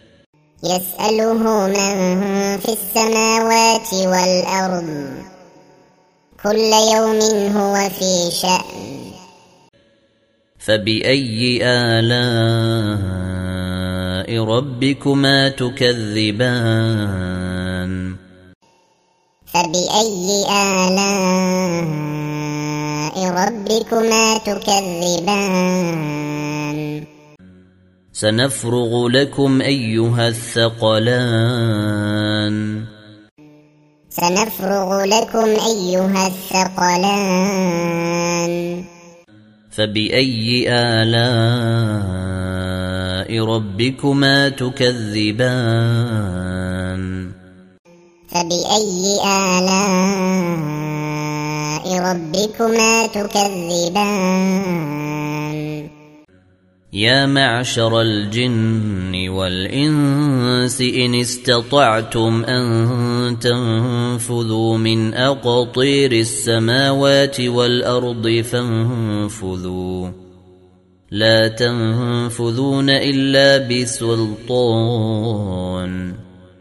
يسأله من في السماوات والأرض كل يوم هو في شأن فبأي آلاء ربكما تكذبان فبأي آلاء ربكما تكذبان سنفرغ لكم أيها الثقلان سنفرغ لكم أيها الثقلان فبأي آلاء ربكما تكذبان فبأي آلاء ربكما تكذبان يا معشر الجن والإنس إن استطعتم أن تنفذوا من أقطير السماوات والأرض فانفذوا لا تنفذون إلا بسلطان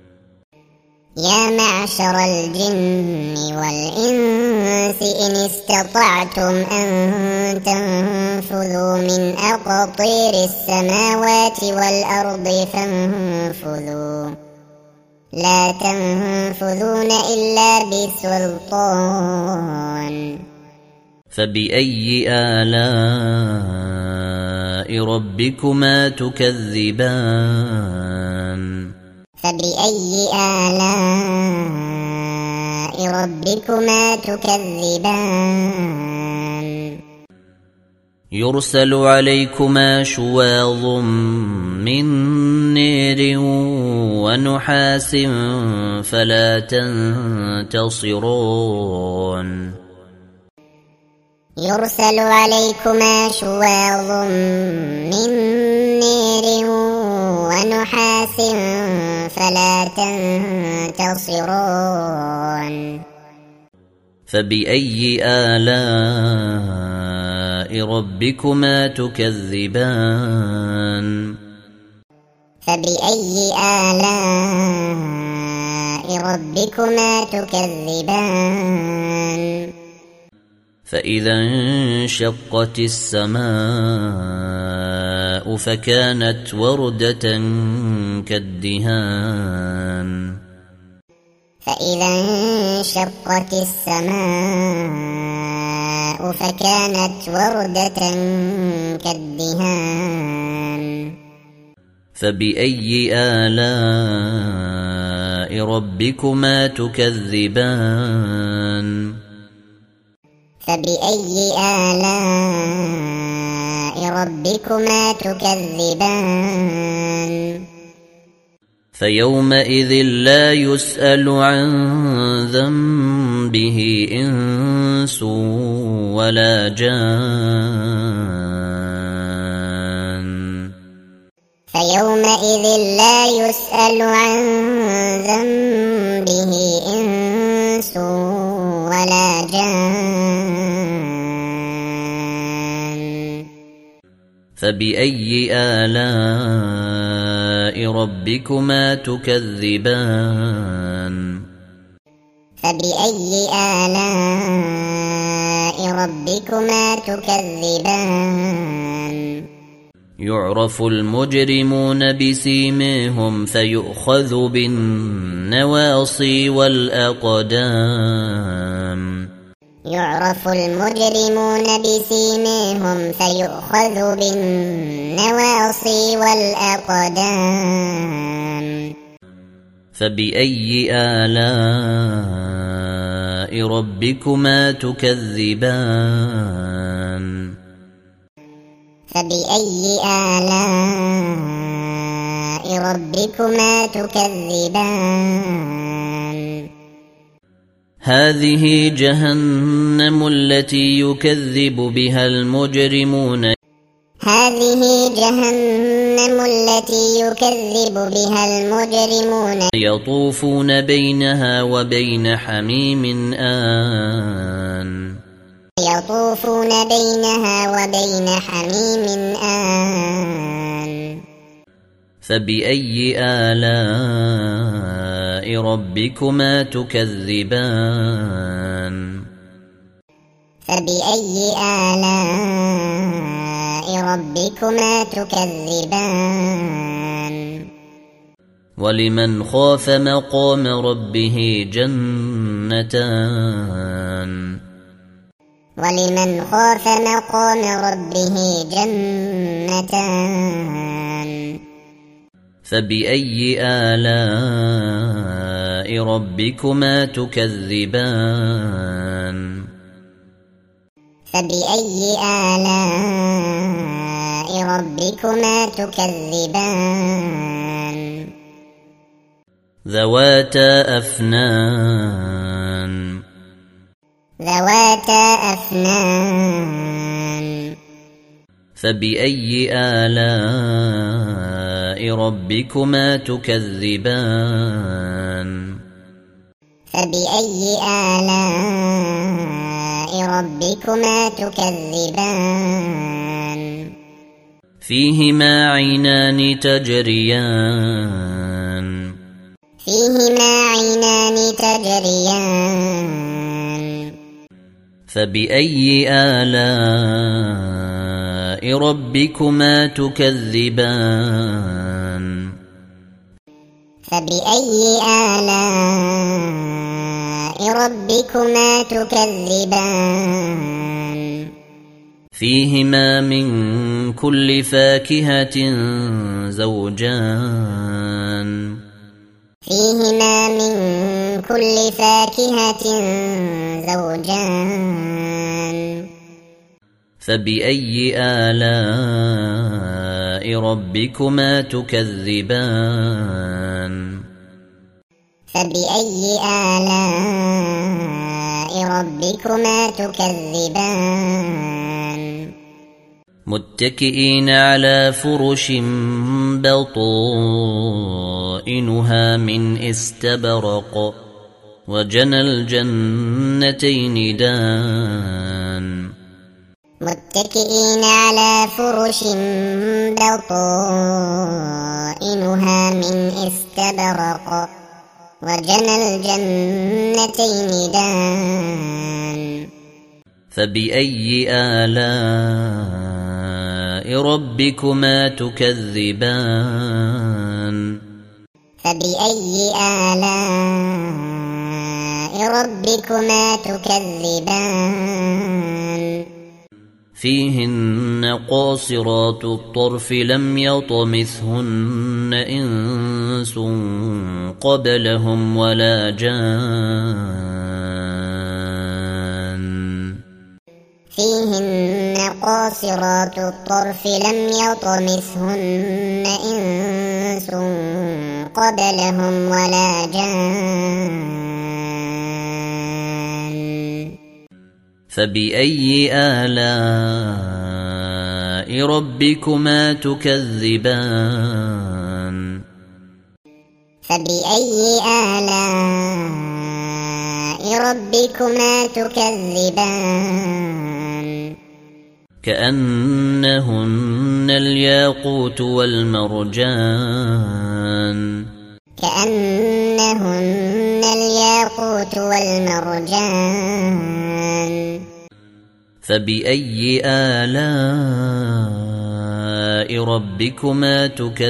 يا معشر الجن والإنس إن استطعتم أن تنفذوا من أقطير السماوات والأرض فانفذوا لا تنفذون إلا بسلطان فبأي آلاء ربكما تكذبان فبأي آلاء ربكما تكذبان يرسل عليكما شواظ من نير ونحاس فلا تنتصرون يرسل عليكما شواظ من نير ونحاس فلا تنتصرون فبأي آلاء ربكما تكذبان فبأي آلاء ربكما تكذبان فإذا انشقت السماء فكانت وردة كالدهان فإذا انشقت السماء فكانت وردة كالدهان فبأي آلاء ربكما تكذبان فبأي آلاء ربكما تكذبان فيومئذ لا يسأل عن ذنبه إنس ولا جان فيومئذ لا يسأل عن ذنبه إنس ولا جان فبأي آلاء ربكما تكذبان فبأي آلاء ربكما تكذبان يعرف المجرمون بسيماهم فيؤخذ بالنواصي والأقدام يعرف المجرمون بسيماهم فيؤخذ بالنواصي والأقدام فبأي آلاء ربكما تكذبان فبأي آلاء ربكما تكذبان هذه جهنم التي يكذب بها المجرمون هذه جهنم التي يكذب بها المجرمون يطوفون بينها وبين حميم آن يطوفون بينها وبين حميم آن فبأي آلاء ربكما تكذبان فبأي آلاء ربكما تكذبان ولمن خاف مقام ربه جنتان ولمن خاف مقام ربه جنتان فبأي آلاء ربكما تكذبان فبأي آلاء ربكما تكذبان ذواتا أفنان ذواتا أفنان فبأي آلاء ربكما تكذبان فبأي آلاء ربكما تكذبان فيهما عينان تجريان فيهما عينان تجريان فبأي آلاء ربكما تكذبان فبأي آلاء ربكما تكذبان فيهما من كل فاكهة زوجان فيهما من كل فاكهة زوجان فبأي آلاء ربكما تكذبان فبأي آلاء ربكما تكذبان متكئين على فرش بطائنها من استبرق وجنى الجنتين دان متكئين على فرش بطائنها من استبرق وجنى الجنتين دان فبأي آلاء ربكما تكذبان فبأي آلاء ربكما تكذبان فيهن قاصرات الطرف لم يطمثهن إنس قبلهم ولا جان فيهن قاصرات الطرف لم يطمثهن إنس قبلهم ولا جان فبأي آلاء ربكما تكذبان فبأي آلاء ربكما تكذبان كأنهن الياقوت والمرجان كأنهن الياقوت والمرجان فبأي آلاء ربكما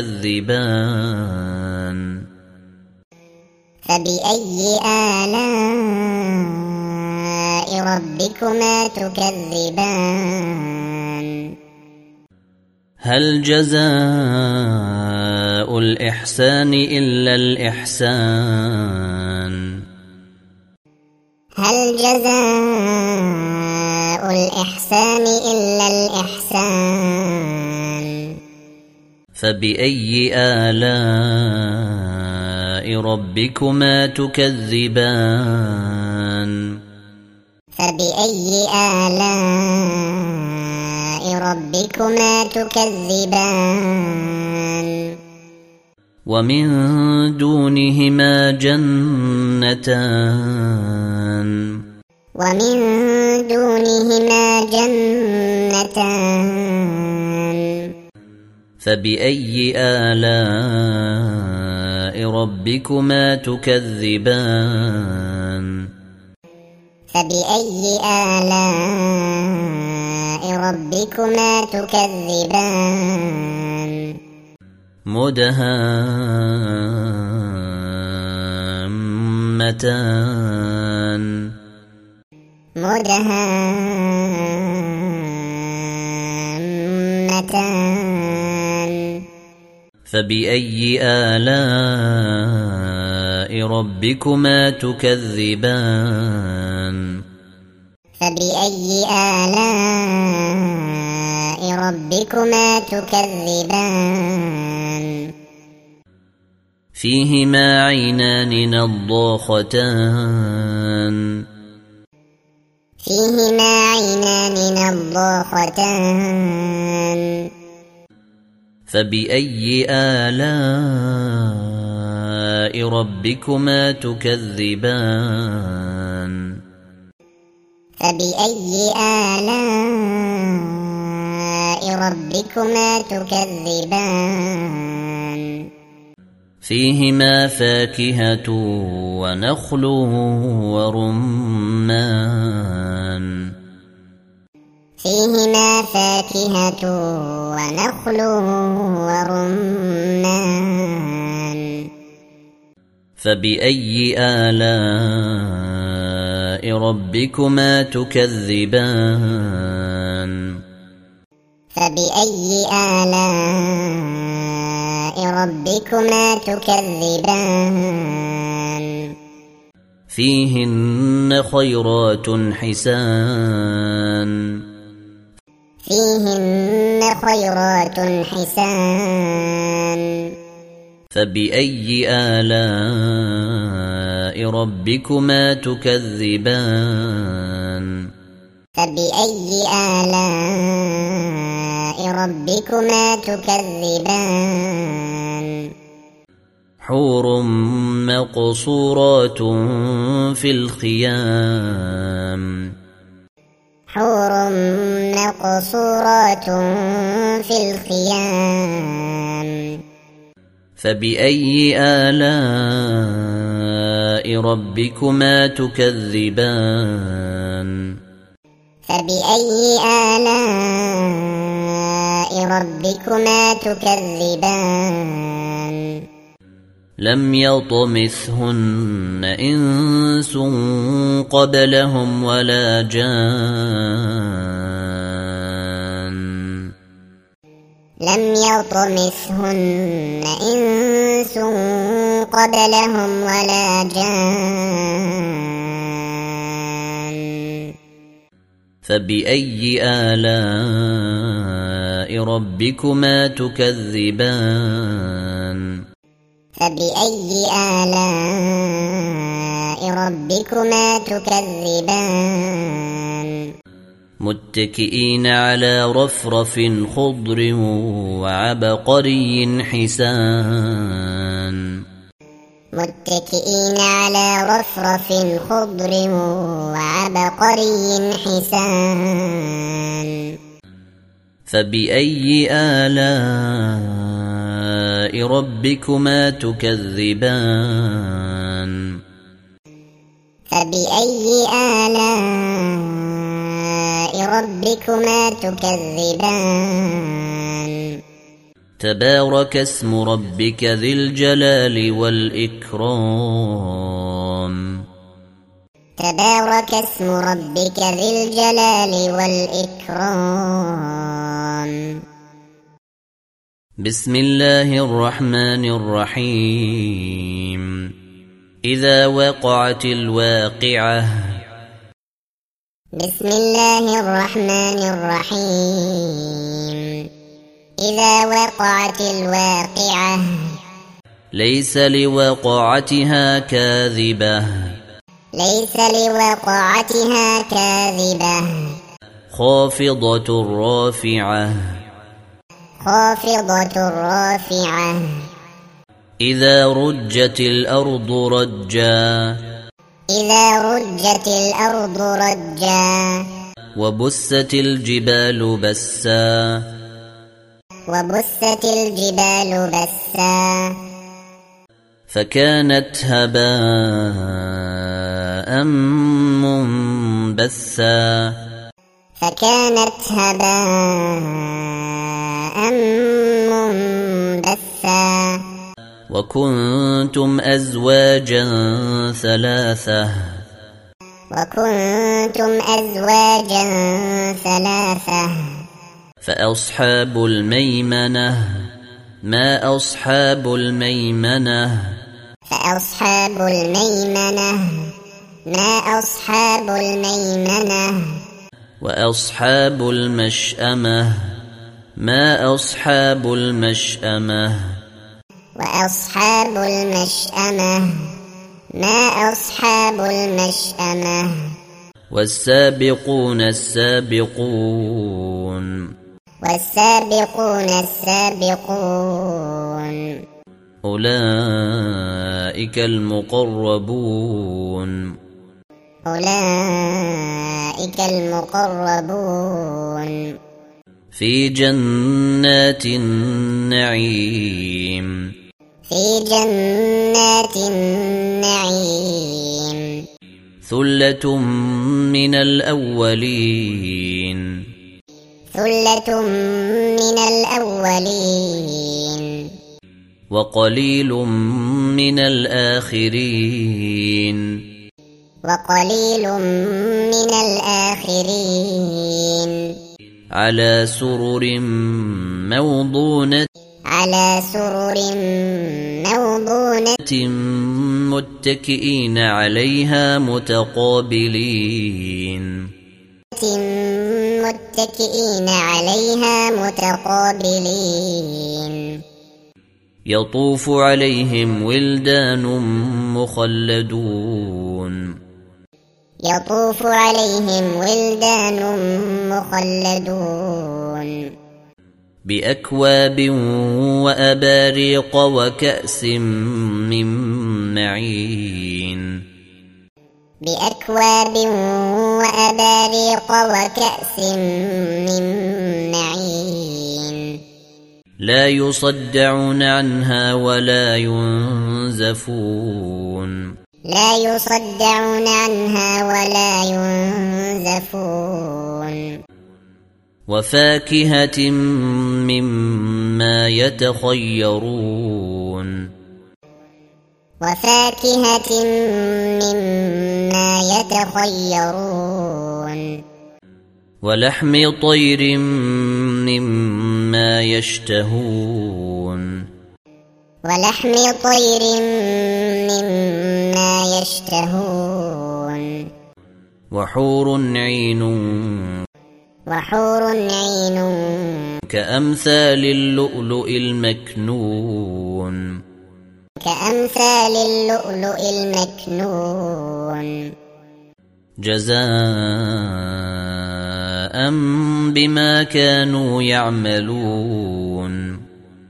تكذبان فبأي آلاء ربكما تكذبان هل جزاء الإحسان إلا الإحسان هل جزاء الإحسان إلا الإحسان فبأي آلاء ربكما تكذبان فبأي آلاء ربكما تكذبان ومن دونهما جنتان ومن دونهما جنتان فبأي آلاء ربكما تكذبان فبأي آلاء ربكما تكذبان مدهامتان مدهامتان فبأي آلاء ربكما تكذبان فبأي آلاء ربكما تكذبان فيهما عينان نضاختان فيهما عينان نضاختان فبأي آلاء ربكما تكذبان فبأي آلاء ربكما تكذبان فيهما فاكهة ونخل ورمان فيهما فاكهة ونخل ورمان فبأي آلاء ربكما تكذبان فبأي آلاء ربكما تكذبان فيهن خيرات حسان فيهن خيرات حسان فبأي آلاء ربكما تكذبان فبأي آلاء ربكما تكذبان حور مقصورات في الخيام حور مقصورات في الخيام فبأي آلاء ربكما تكذبان فبأي آلاء ربكما تكذبان لم يطمثهن إنس قبلهم ولا جان لم يطمثهن إنس قبلهم ولا جان فبأي آلاء ربكما تكذبان فبأي آلاء ربكما تكذبان متكئين على رفرف خضر وعبقري حسان متكئين على رفرف خضر وعبقري حسان فبأي آلاء ربكما تكذبان فبأي آلاء ربكما تكذبان تبارك اسم ربك ذي الجلال والإكرام تبارك اسم ربك ذي الجلال والإكرام بسم الله الرحمن الرحيم إذا وقعت الواقعة بسم الله الرحمن الرحيم إذا وقعت الواقعة ليس لوقعتها كاذبة ليس لوقعتها كاذبة خافضة رافعة خافضة رافعة إذا رجت الأرض رجا إذا رجت الأرض رجا وبست الجبال بسا وبست الجبال بسا فكانت هباء منبثا فكانت هباء منبثا وكنتم أزواجا ثلاثة وكنتم أزواجا ثلاثة فأصحاب الميمنة ما أصحاب الميمنة فأصحاب الميمنة ما أصحاب الميمنة وأصحاب المشأمة ما أصحاب المشأمة وأصحاب المشأمة ما أصحاب المشأمة والسابقون السابقون والسابقون السابقون أولئك المقربون أولئك المقربون في جنات النعيم في جنات النعيم ثلة من الأولين ثلة من الأولين وقليل من الآخرين وقليل من الآخرين على سرر موضونة على سرر موضونة متكئين عليها متقابلين متكئين عليها متقابلين يطوف عليهم ولدان مخلدون يطوف عليهم ولدان مخلدون بأكواب وأباريق وكأس من معين بأكواب وأباريق وكأس من معين لا يصدعون عنها ولا ينزفون لا يصدعون عنها ولا ينزفون وفاكهة مما يتخيرون وفاكهة مما يتخيرون ولحم طير مما يشتهون ولحم طير مما يشتهون وحور عين وحور عين كأمثال اللؤلؤ المكنون كأمثال اللؤلؤ المكنون جزاء بما كانوا يعملون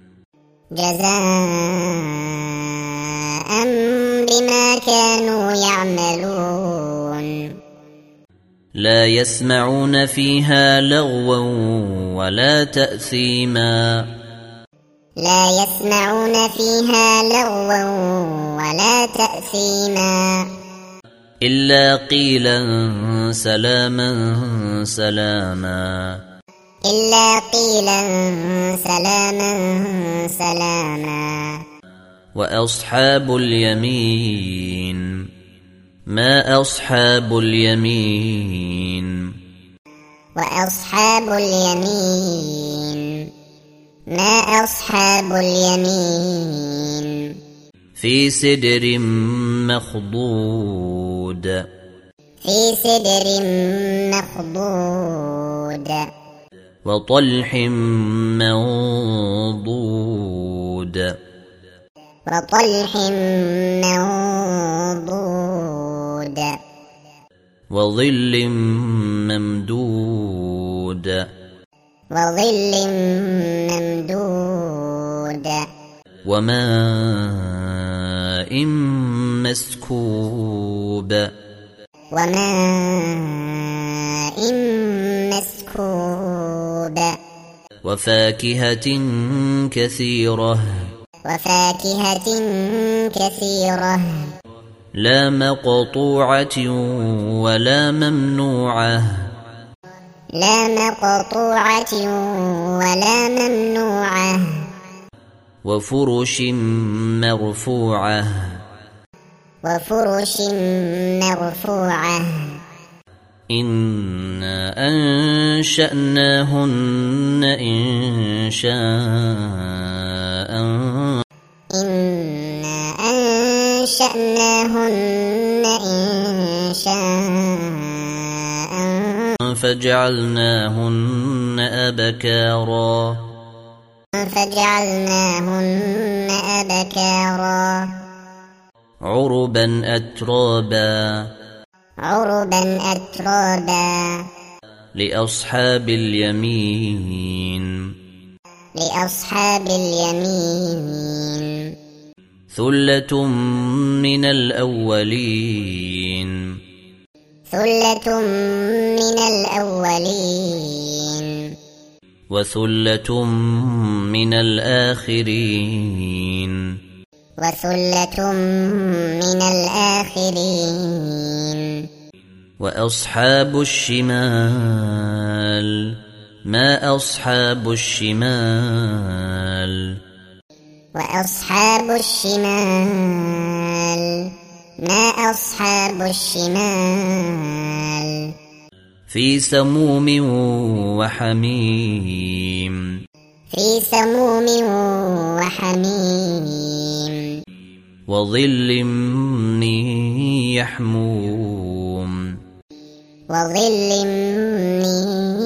جزاء بما كانوا يعملون لا يسمعون فيها لغوا ولا تأثيما لا يسمعون فيها لغوا ولا تأثيما إلا قيلا سلاما سلاما إلا قيلا سلاما سلاما وأصحاب اليمين ما أصحاب اليمين وأصحاب اليمين ما أصحاب اليمين في سدر مخضود في سدر مخضود وطلح منضود وطلح منضود وظل ممدود وظل ممدود وماء مسكوب وماء مسكوب وفاكهة كثيرة وفاكهة كثيرة لا مقطوعة ولا ممنوعة لا مقطوعة ولا ممنوعة وفرش مرفوعة وفرش مرفوعة إنا أنشأناهن إنشاء إنا أنشأناهن إنشاء فجعلناهن أبكارا فجعلناهن أبكارا عربا أترابا عربا أترابا لأصحاب اليمين لأصحاب اليمين ثلة من الأولين ثلة من الأولين وثلة من الآخرين وثلة من الآخرين وأصحاب الشمال ما أصحاب الشمال وأصحاب الشمال ما أصحاب الشمال في سموم وحميم في سموم وحميم وظل من يحموم وظل من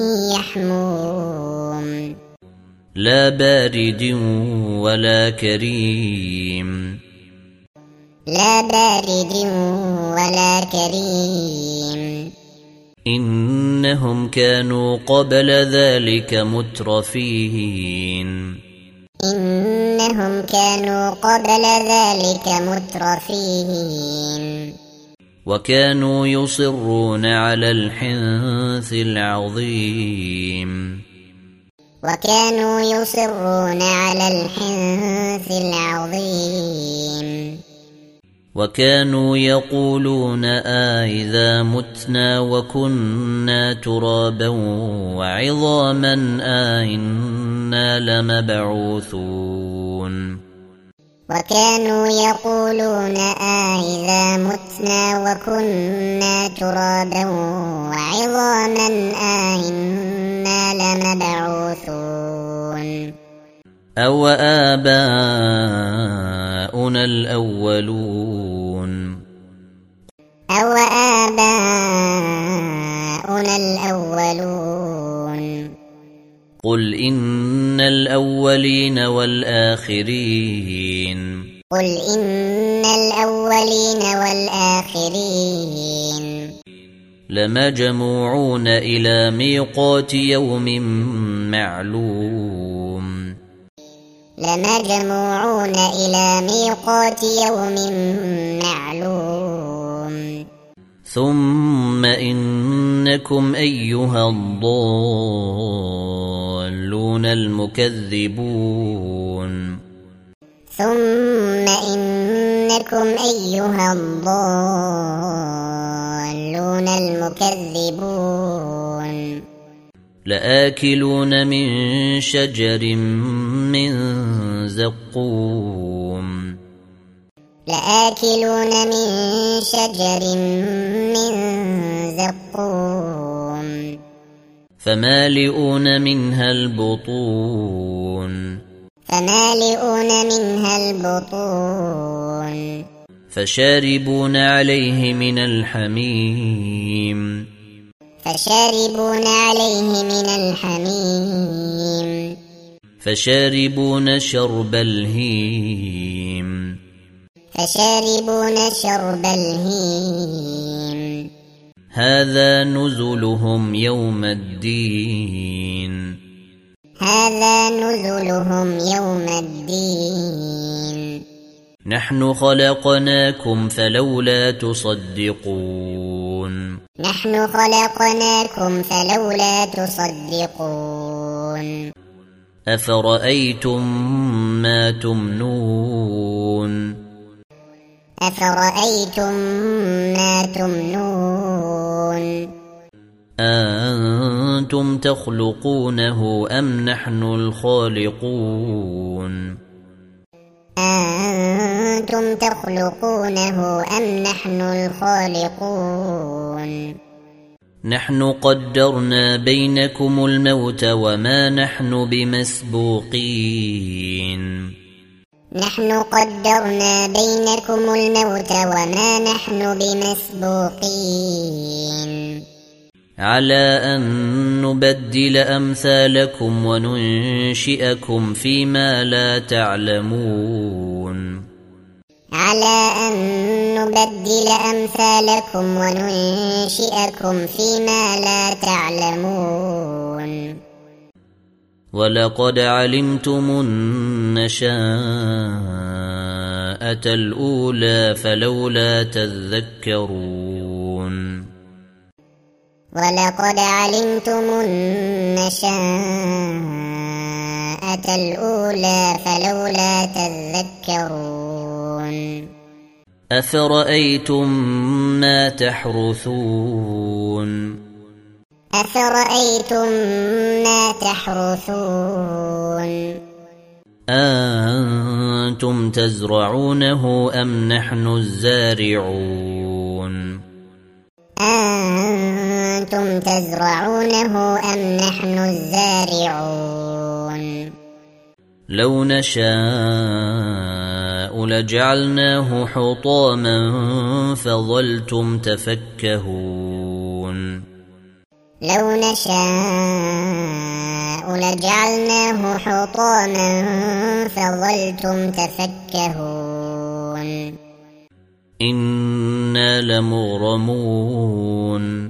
يحموم لا بارد ولا كريم لا بارد ولا كريم إنهم كانوا قبل ذلك مترفين إنهم كانوا قبل ذلك مترفين وكانوا يصرون على الحنث العظيم وكانوا يصرون على الحنث العظيم وكانوا يقولون إذا متنا وكنا ترابا وعظاما إنا لمبعوثون وكانوا يقولون إذا متنا وكنا ترابا وعظاما إنا لمبعوثون أو آباؤنا الأولون أو آباؤنا الأولون قل إن الأولين والآخرين قل إن الأولين والآخرين لمجموعون إلى ميقات يوم معلوم لمجموعون إلى ميقات يوم معلوم ثم إنكم أيها الضالون المكذبون ثم إنكم أيها الضالون المكذبون لآكلون من شجر من زقوم لآكلون من شجر من زقوم فمالئون منها البطون فمالئون منها البطون فشاربون عليه من الحميم فشاربون عليه من الحميم فشاربون شرب الهيم فشاربون شرب الهيم هذا نزلهم يوم الدين هذا نزلهم يوم الدين نحن خلقناكم فلولا تصدقون نحن خلقناكم فلولا تصدقون أفرأيتم ما تمنون أفرأيتم ما تمنون أنتم تخلقونه أم نحن الخالقون أنتم تخلقونه أم نحن الخالقون نحن قدرنا بينكم الموت وما نحن بمسبوقين نحن قدرنا بينكم الموت وما نحن بمسبوقين على أن نبدل أمثالكم وننشئكم فيما لا تعلمون على أن نبدل أمثالكم وننشئكم فيما لا تعلمون ولقد علمتم النشاءة الأولى فلولا تذكرون ولقد علمتم النشاءة الأولى فلولا تذكرون أفرأيتم ما تحرثون أفرأيتم ما تحرثون أنتم تزرعونه أم نحن الزارعون أنتم تزرعونه أم نحن الزارعون لو نشاء لجعلناه حطاما فظلتم تفكهون لو نشاء لجعلناه حطاما فظلتم تفكهون إنا لمغرمون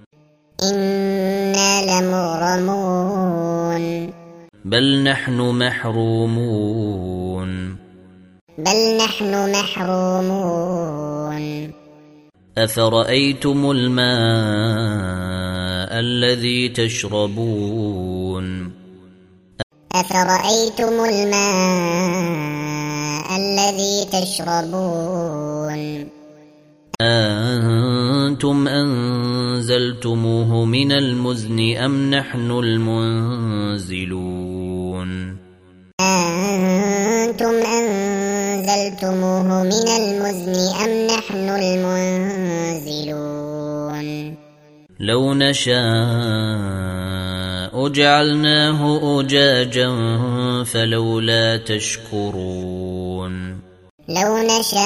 إنا لمغرمون بل نحن محرومون بل نحن محرومون أفرأيتم الماء الذي تشربون أفرأيتم الماء الذي تشربون أنتم أنزلتموه من المزن أم نحن المنزلون أنتم أنزلتموه من المزن أم نحن المنزلون لو نشاء جعلناه أجاجا فلولا تشكرون لو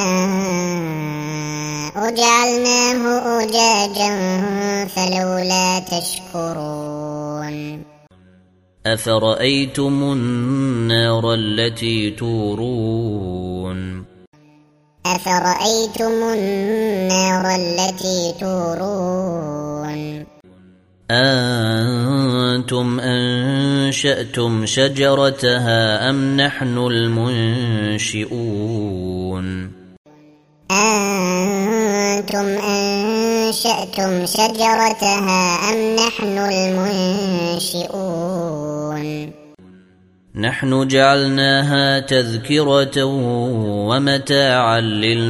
نشاء جعلناه أجاجا فلولا تشكرون أفرأيتم النار التي تورون أفرأيتم النار التي تورون أنتم أنشأتم شجرتها أم نحن المنشئون أنتم أنشأتم شجرتها أم نحن المنشئون نحن جعلناها تذكرة ومتاعا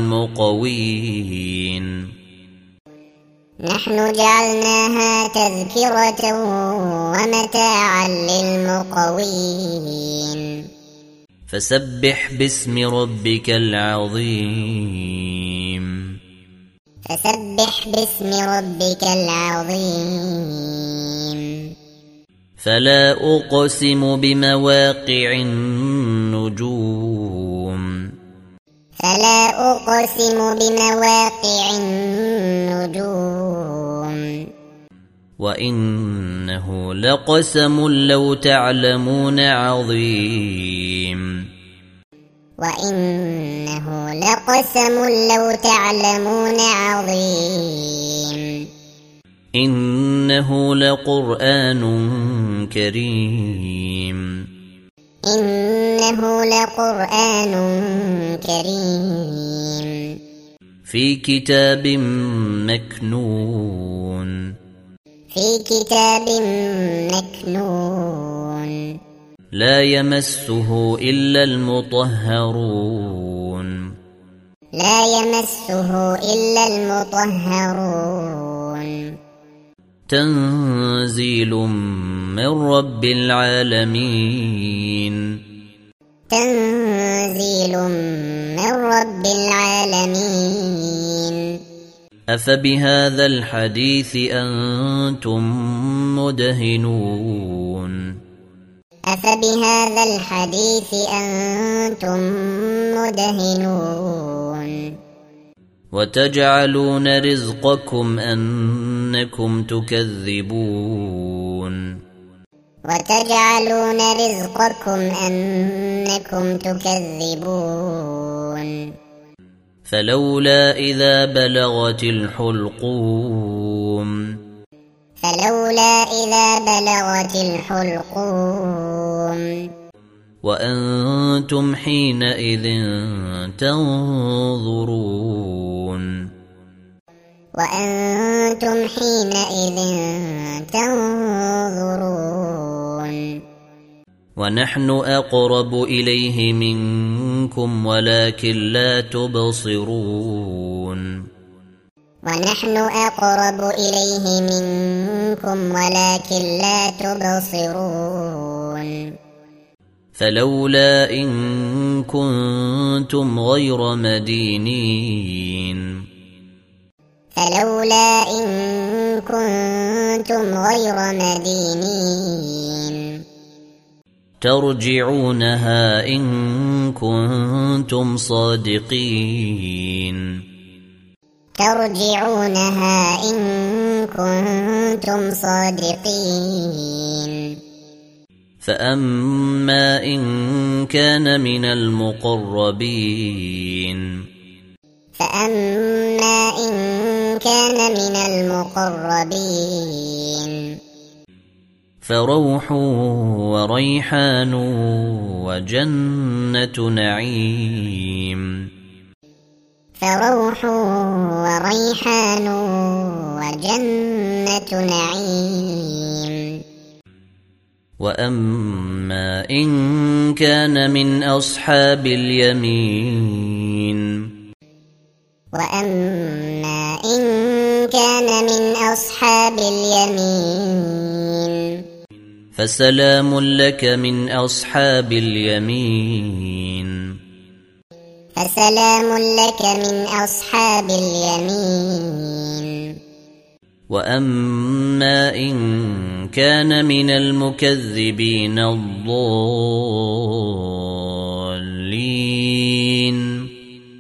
للمقوين نحن جعلناها تذكرة ومتاعا للمقوين فسبح باسم ربك العظيم فسبح باسم ربك العظيم فلا أقسم بمواقع النجوم فلا أقسم بمواقع النجوم وإنه لقسم لو تعلمون عظيم وإنه لقسم لو تعلمون عظيم إنه لقرآن كريم إنه لقرآن كريم في كتاب مكنون في كتاب مكنون لا يمسه إلا المطهرون لا يمسه إلا المطهرون تنزيل من رب العالمين تنزيل من رب العالمين أفبهذا الحديث أنتم مدهنون أفبهذا الحديث أنتم مدهنون وتجعلون رزقكم أنكم تكذبون وتجعلون رزقكم أنكم تكذبون فلولا إذا بلغت الحلقوم فلولا إذا بلغت الحلقوم وأنتم حينئذ تنظرون وأنتم حينئذ تنظرون ونحن أقرب إليه منكم ولكن لا تبصرون ونحن أقرب إليه منكم ولكن لا تبصرون فلولا إن كنتم غير مدينين فلولا إن كنتم غير مدينين ترجعونها إن كنتم صادقين ترجعونها إن كنتم صادقين فأما إن كان من المقربين فأما إن كان من المقربين فروح وريحان وجنة نعيم فروح وريحان وجنة نعيم وأما إن كان من أصحاب اليمين وأما إن كان من أصحاب اليمين فسلام لك من أصحاب اليمين فسلام لك من أصحاب اليمين وأما إن كان من المكذبين الضالين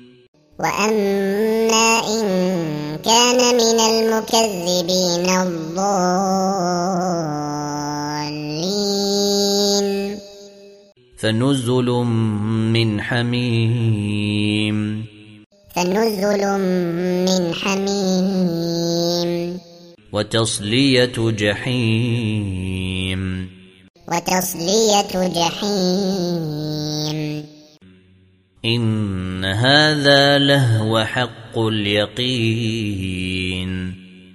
وأما إن كان من المكذبين الضالين فنزل من حميم فنزل من حميم وتصلية جحيم إن هذا لهو حق اليقين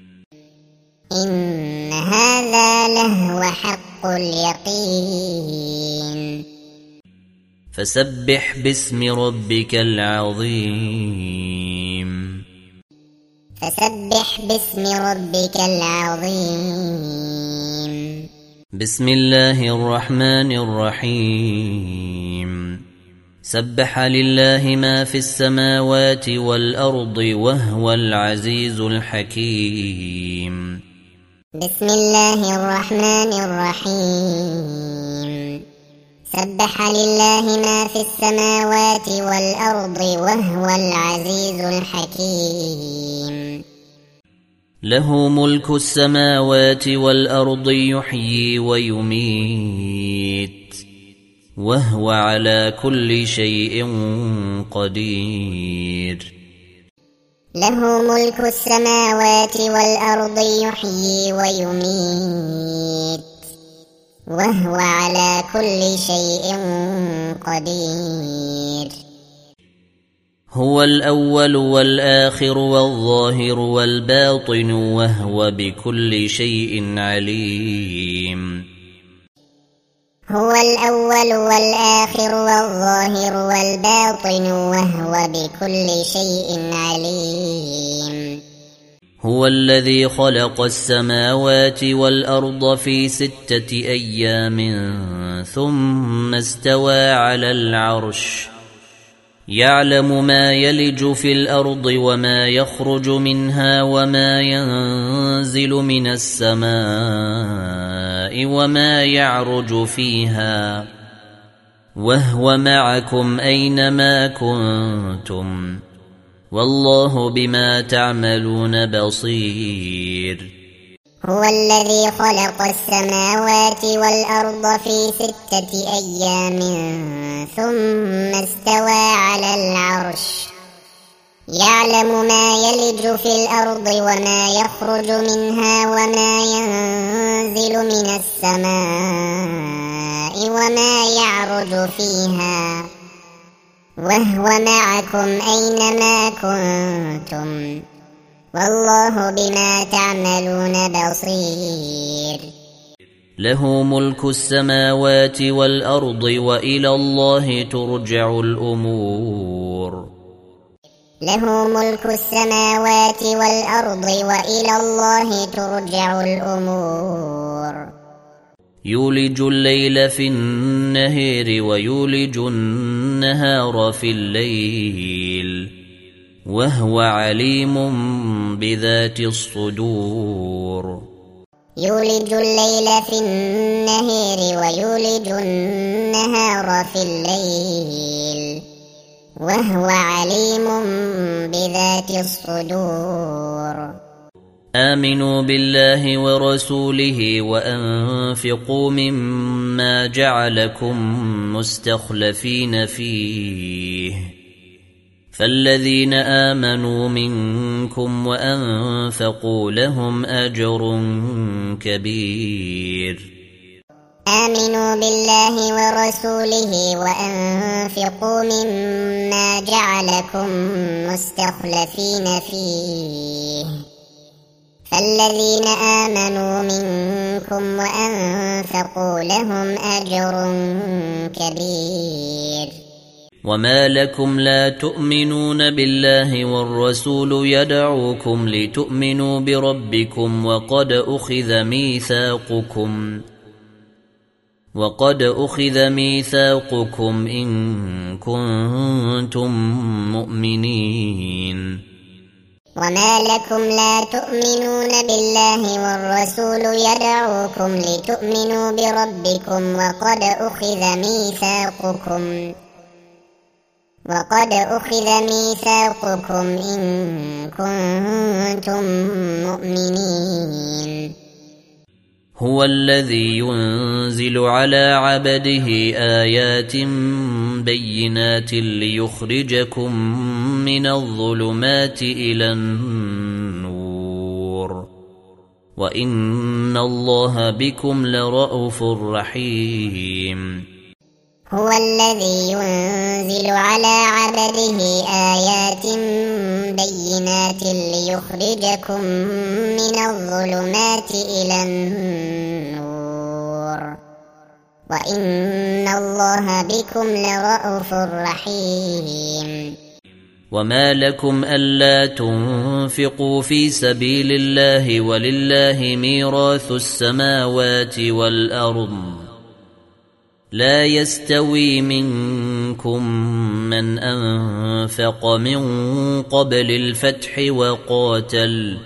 فسبح باسم ربك العظيم بسم الله الرحمن الرحيم سبح لله ما في السماوات والأرض وهو العزيز الحكيم بسم الله الرحمن الرحيم سبح لله ما في السماوات والأرض وهو العزيز الحكيم له ملك السماوات والأرض يحيي ويميت وهو على كل شيء قدير له ملك السماوات والأرض يحيي ويميت وهو على كل شيء قدير هو الأول والآخر والظاهر والباطن وهو بكل شيء عليم هو الأول والآخر والظاهر والباطن وهو بكل شيء عليم هو الذي خلق السماوات والأرض في 6 أيام ثم استوى على العرش يعلم ما يلج في الأرض وما يخرج منها وما ينزل من السماء وما يعرج فيها وهو معكم أينما كنتم والله بما تعملون بصير هو الذي خلق السماوات والأرض في 6 أيام ثم استوى على العرش يعلم ما يلج في الأرض وما يخرج منها وما ينزل من السماء وما يعرج فيها وهو معكم أينما كنتم والله بما تعملون بصير له ملك السماوات والأرض وإلى الله ترجع الأمور له ملك السماوات والأرض وإلى الله ترجع الأمور يولج الليل في النهار ويولج النهار في الليل وهو عليم بذات الصدور يولج الليل في النهار ويولج النهار في الليل وهو عليم بذات الصدور آمنوا بالله ورسوله وأنفقوا مما جعلكم مستخلفين فيه فالذين آمنوا منكم وأنفقوا لهم أجر كبير آمنوا بالله ورسوله وأنفقوا مما جعلكم مستخلفين فيه فالذين آمنوا منكم وأنفقوا لهم أجر كبير وما لكم لا تؤمنون بالله والرسول يدعوكم لتؤمنوا بربكم وقد أخذ ميثاقكم إن كنتم مؤمنين وما لكم لا تؤمنون بالله والرسول يدعوكم لتؤمنوا بربكم وقد أخذ ميثاقكم إن كنتم مؤمنين هو الذي ينزل على عبده آيات بينات ليخرجكم من الظلمات إلى النور وإن الله بكم لرءوف رحيم هو الذي ينزل على عبده آيات بينات ليخرجكم من الظلمات إلى النور وإن الله بكم لرءوف رحيم وما لكم ألا تنفقوا في سبيل الله ولله ميراث السماوات والأرض لا يستوي منكم من أنفق من قبل الفتح وقاتل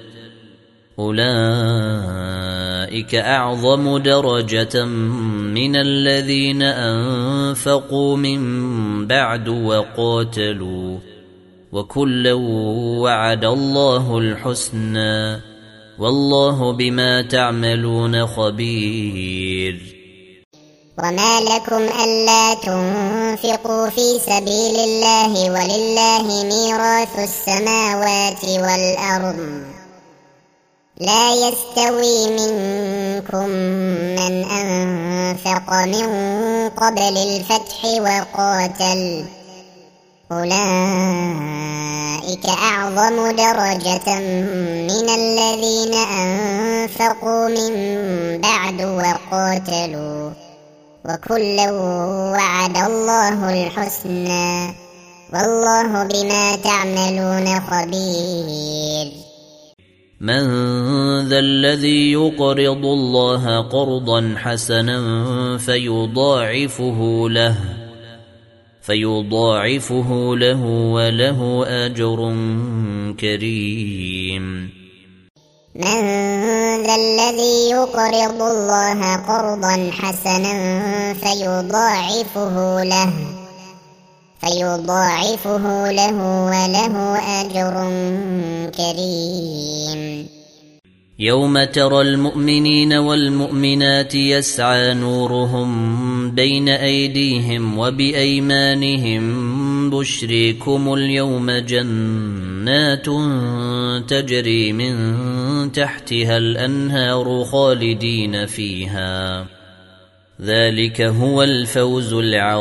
أولئك أعظم درجة من الذين أنفقوا من بعد وقاتلوا وكلا وعد الله الحسنى والله بما تعملون خبير وما لكم ألا تنفقوا في سبيل الله ولله ميراث السماوات والأرض لا يستوي منكم من أنفق من قبل الفتح وقاتل أولئك أعظم درجة من الذين أنفقوا من بعد وقاتلوا وكلا وعد الله الحسنى والله بما تعملون خبير من ذا الذي يقرض الله قرضا حسنا فيضاعفه له وله أجر كريم من ذا الذي يقرض الله قرضا حسنا فيضاعفه له وله أجر كريم يوم ترى المؤمنين والمؤمنات يسعى نورهم بين أيديهم وبأيمانهم بشريكم اليوم جنات تجري من تحتها الأنهار خالدين فيها ذلك هو الفوز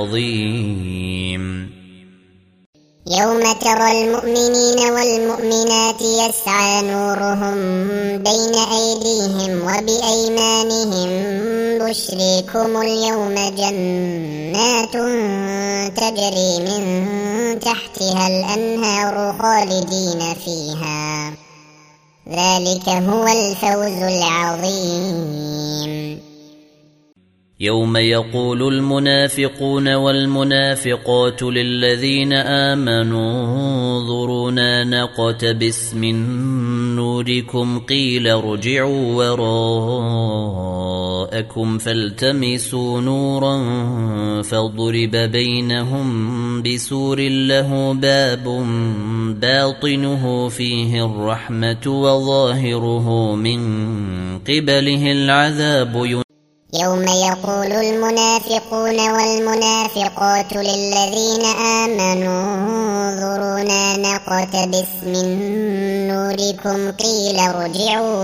العظيم يوم ترى المؤمنين والمؤمنات يسعى نورهم بين أيديهم وبأيمانهم بشريكم اليوم جنات تجري من تحتها الأنهار خالدين فيها ذلك هو الفوز العظيم يوم يقول المنافقون والمنافقات للذين آمنوا انظرونا نقتبس من نوركم قيل ارجعوا وراءكم فالتمسوا نورا فضرب بينهم بسور له باب باطنه فيه الرحمة وظاهره من قبله العذاب يوم يقول المنافقون والمنافقات للذين آمنوا انظرونا نقتبس من نوركم قيل ارجعوا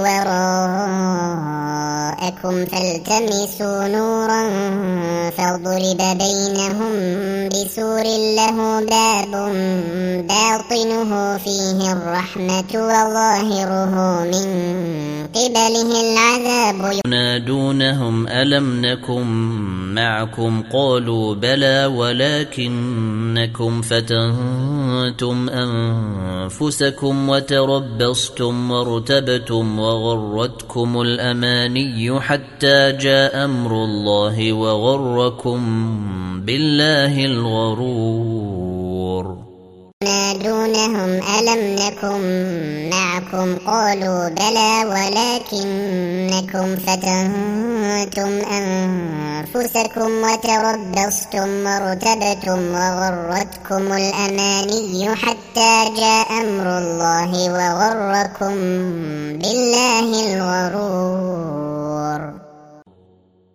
وراءكم فالتمسوا نورا فضرب بينهم بسور له باب باطنه فيه الرحمة وظاهره من قبله العذاب ينادونهم ألم نكن معكم قالوا بلى ولكنكم فتنتم أنفسكم وتربصتم وارتبتم وغرتكم الأماني حتى جاء أمر الله وغركم بالله الغرور ينادونهم ألم نكن معكم قالوا بلى ولكنكم فتنتم أنفسكم وتربصتم وارتبتم وغرتكم الأماني حتى جاء أمر الله وغركم بالله الغرور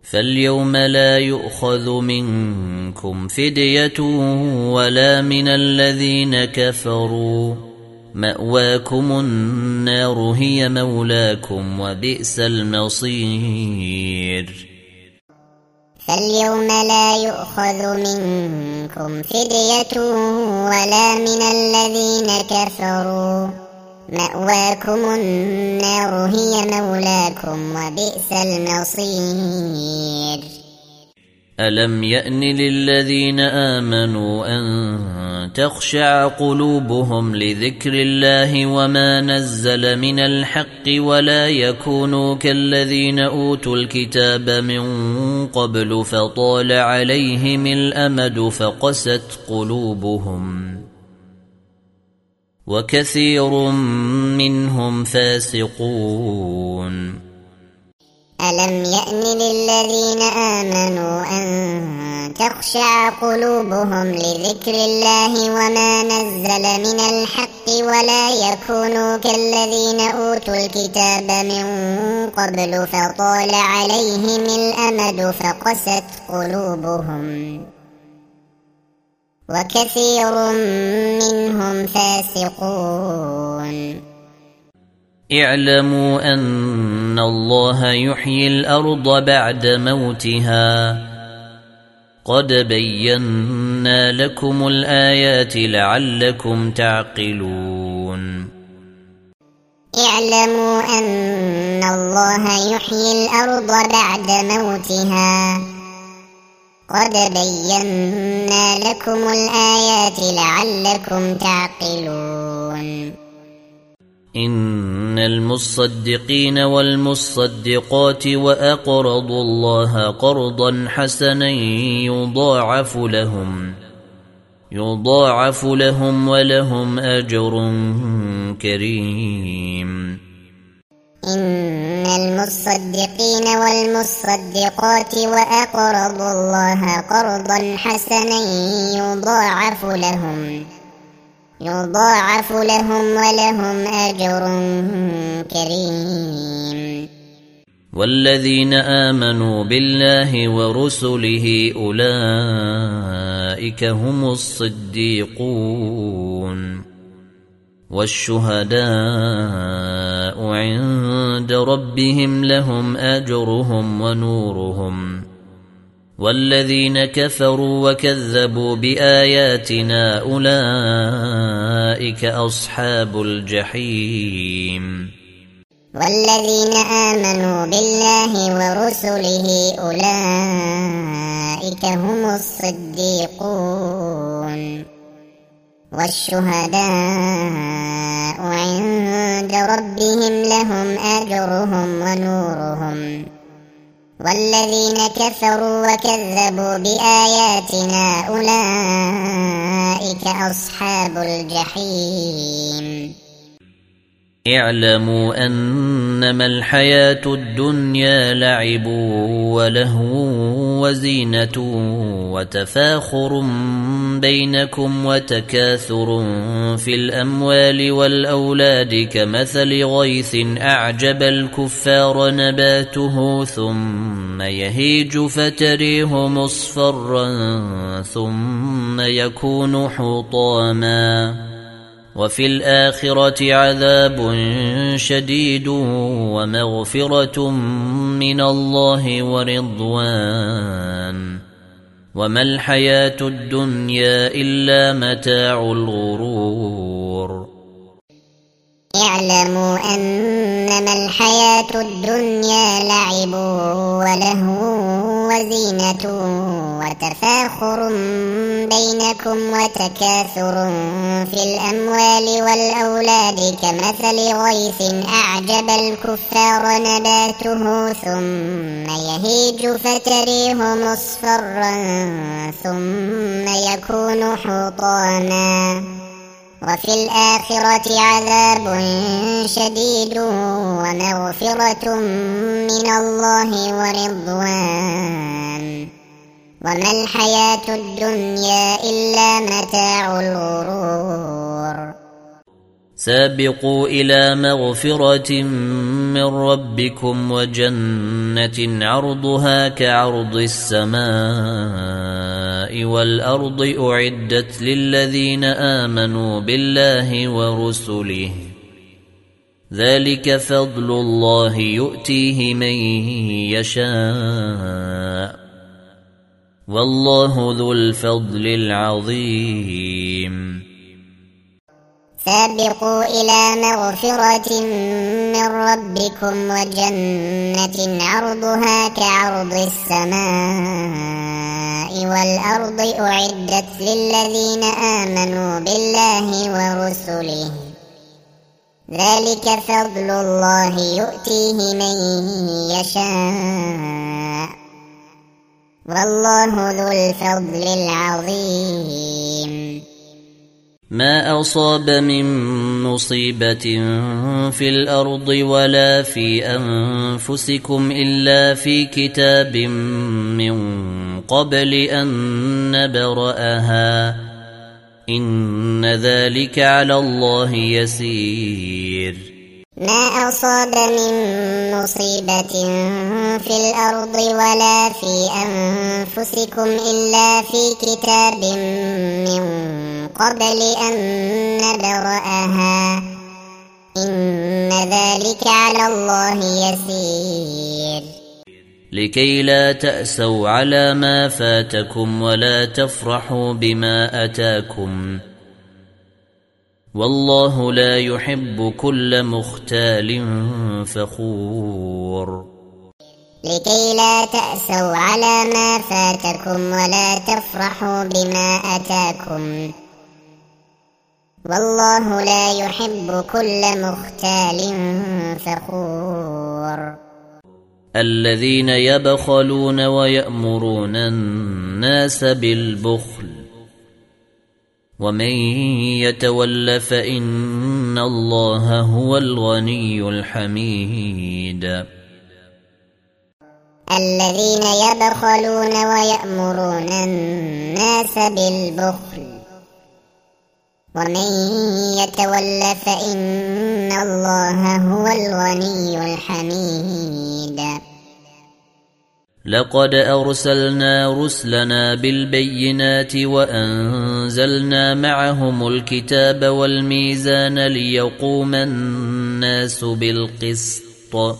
فاليوم لا يؤخذ منكم فدية ولا من الذين كفروا، مأواكم النار هي مولاكم وبئس المصير. فاليوم لا يؤخذ منكم فدية ولا من الذين كفروا، مأواكم النار هي مولاكم وبئس المصير. ألم يأن للذين آمنوا أن تخشع قلوبهم لذكر الله وما نزل من الحق ولا يكونوا كالذين أوتوا الكتاب من قبل فطال عليهم الأمد فقست قلوبهم وكثير منهم فاسقون. ألم يأن للذين آمنوا أن تخشع قلوبهم لذكر الله وما نزل من الحق ولا يكونوا كالذين أوتوا الكتاب من قبل فطال عليهم الأمد فقست قلوبهم وكثير منهم فاسقون. اعلموا أن الله يحيي الأرض بعد موتها قد بينا لكم الآيات لعلكم تعقلون. اعلموا أن الله يحيي الأرض بعد موتها قد بينا لكم الآيات لعلكم تعقلون. إن المصدقين والمصدقات وأقرضوا الله قرضا حسنا يضاعف لهم ولهم أجر كريم. إن المصدقين والمصدقات وأقرضوا الله قرضا حسنا يضاعف لهم ولهم أجر كريم. والذين آمنوا بالله ورسله أولئك هم الصديقون والشهداء عند ربهم لهم أجرهم ونورهم. والذين كفروا وكذبوا بآياتنا أولئك أصحاب الجحيم. والذين آمنوا بالله ورسله أولئك هم الصديقون والشهداء عند ربهم لهم أجرهم ونورهم. والذين كفروا وكذبوا بآياتنا أولئك أصحاب الجحيم. اعلموا أنما الحياة الدنيا لعب ولهو وزينة وتفاخر بينكم وتكاثر في الأموال والأولاد كمثل غيث أعجب الكفار نباته ثم يهيج فتريه مصفرا ثم يكون حطاما وفي الآخرة عذاب شديد ومغفرة من الله ورضوان وما الحياة الدنيا إلا متاع الغرور. اعلموا أنما الحياة الدنيا لعب ولهو وزينة وتفاخر بينكم وتكاثر في الأموال والأولاد كمثل غيث أعجب الكفار نباته ثم يهيج فتريه مصفرا ثم يكون حطاما وفي الآخرة عذاب شديد ومغفرة من الله ورضوان وما الحياة الدنيا إلا متاع الغرور. سابقوا إلى مغفرة من ربكم وجنة عرضها كعرض السماء والأرض أعدت للذين آمنوا بالله ورسله ذلك فضل الله يؤتيه من يشاء والله ذو الفضل العظيم سابقوا إلى مغفرة من ربكم وجنة عرضها كعرض السماء والأرض أعدت للذين آمنوا بالله ورسله ذلك فضل الله يؤتيه من يشاء والله ذو الفضل العظيم ما أصاب من مصيبة في الأرض ولا في أنفسكم إلا في كتاب من قبل أن نبرأها إن ذلك على الله يسير ما أصاب من مصيبة في الأرض ولا في أنفسكم إلا في كتاب من قبل أن نبرأها إن ذلك على الله يسير لكي لا تأسوا على ما فاتكم ولا تفرحوا بما أتاكم والله لا يحب كل مختال فخور لكي لا تأسوا على ما فاتكم ولا تفرحوا بما أتاكم والله لا يحب كل مختال فخور الذين يبخلون ويأمرون الناس بالبخل ومن يتول فإن الله هو الغني الحميد الذين يبخلون ويأمرون الناس بالبخل ومن يتول فإن الله هو الغني الحميد لقد أرسلنا رسلنا بالبينات وأنزلنا معهم الكتاب والميزان ليقوم الناس بالقسط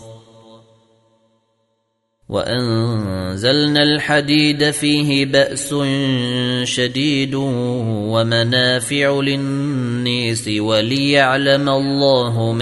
وأنزلنا الحديد فيه بأس شديد ومنافع للناس وليعلم الله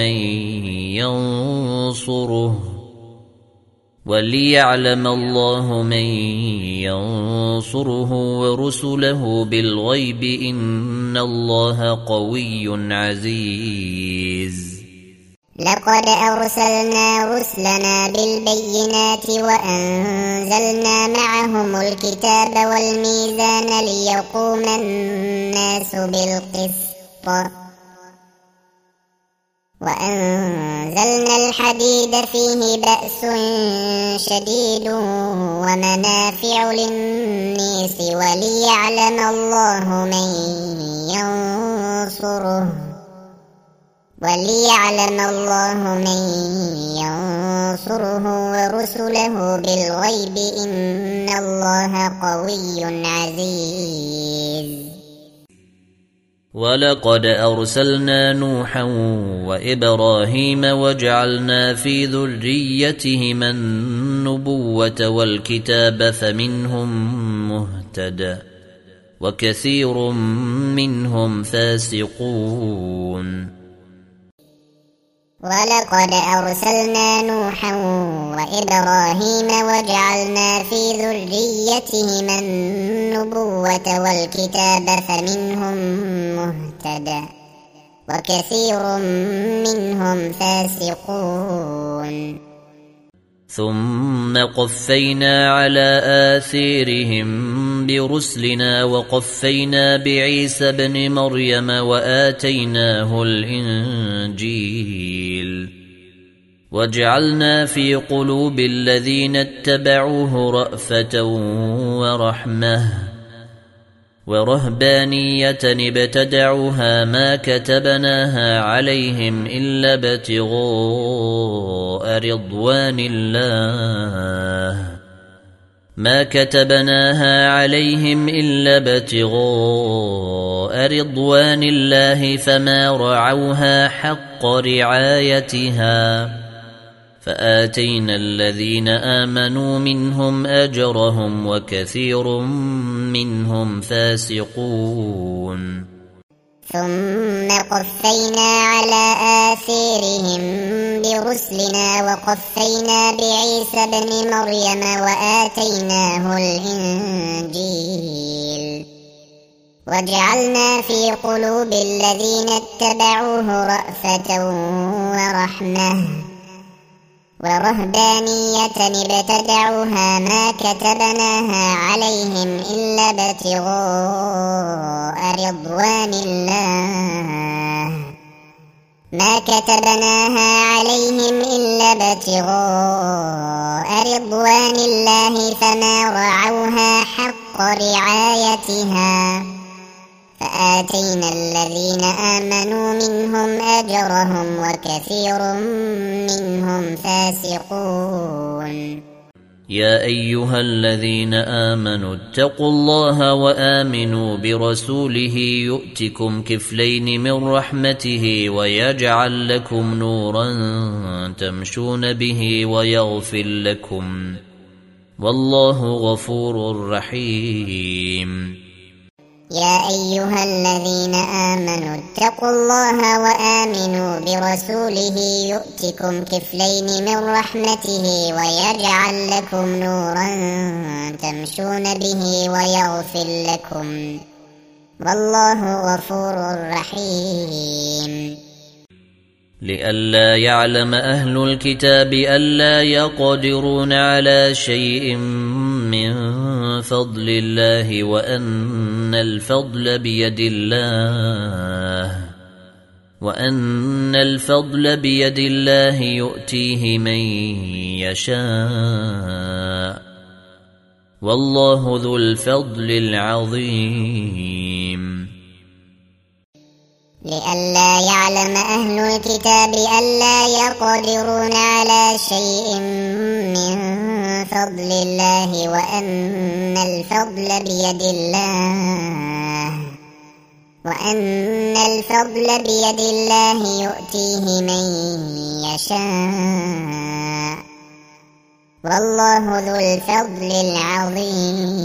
من ينصره ورسله بالغيب إن الله قوي عزيز لقد أرسلنا رسلنا بالبينات وأنزلنا معهم الكتاب والميزان ليقوم الناس بالقسط وأنزلنا الحديد فيه بأس شديد ومنافع للناس وليعلم الله من ينصره ورسله بالغيب إن الله قوي عزيز ولقد أرسلنا نوحا وإبراهيم وجعلنا في ذريتهما النبوة والكتاب فمنهم مهتد وكثير منهم فاسقون ولقد أرسلنا نوحا وإبراهيم وجعلنا في ذريتهما النبوة والكتاب فمنهم مهتد وكثير منهم فاسقون ثم قفينا على آثارهم برسلنا وقفينا بعيسى ابن مريم وآتيناه الإنجيل وجعلنا في قلوب الذين اتبعوه رأفة ورحمة ورهبانية ابتدعوها ما كتبناها عليهم إلا ابتغاء رضوان الله ما كتبناها عليهم إلا ابتغاء رضوان الله فما رعوها حق رعايتها فآتينا الذين آمنوا منهم أجرهم وكثير منهم فاسقون ثم قفينا على آثارهم برسلنا وقفينا بعيسى ابن مريم وآتيناه الإنجيل وجعلنا في قلوب الذين اتبعوه رأفة ورحمة ورهبانية ابتدعوها ما كتبناها عليهم إلا ابتغاء رضوان الله ما كتبناها عليهم إلا ابتغاء رضوان الله فما رعوها حق رعايتها فآتينا الذين آمنوا منهم أجرهم وكثير منهم فاسقون يا أيها الذين آمنوا اتقوا الله وآمنوا برسوله يؤتكم كفلين من رحمته ويجعل لكم نورا تمشون به ويغفر لكم والله غفور رحيم يا أيها الذين آمنوا اتقوا الله وآمنوا برسوله يؤتكم كفلين من رحمته ويجعل لكم نورا تمشون به ويغفر لكم والله غفور رحيم لئلا يعلم أهل الكتاب ألا يقدرون على شيء من فضل الله وأن الفضل بيد الله يؤتيه من يشاء والله ذو الفضل العظيم لئلا يعلم أهل الكتاب ألا يقدرون على شيء من فضل الله وأن الفضل بيد الله يؤتيه من يشاء والله ذو الفضل العظيم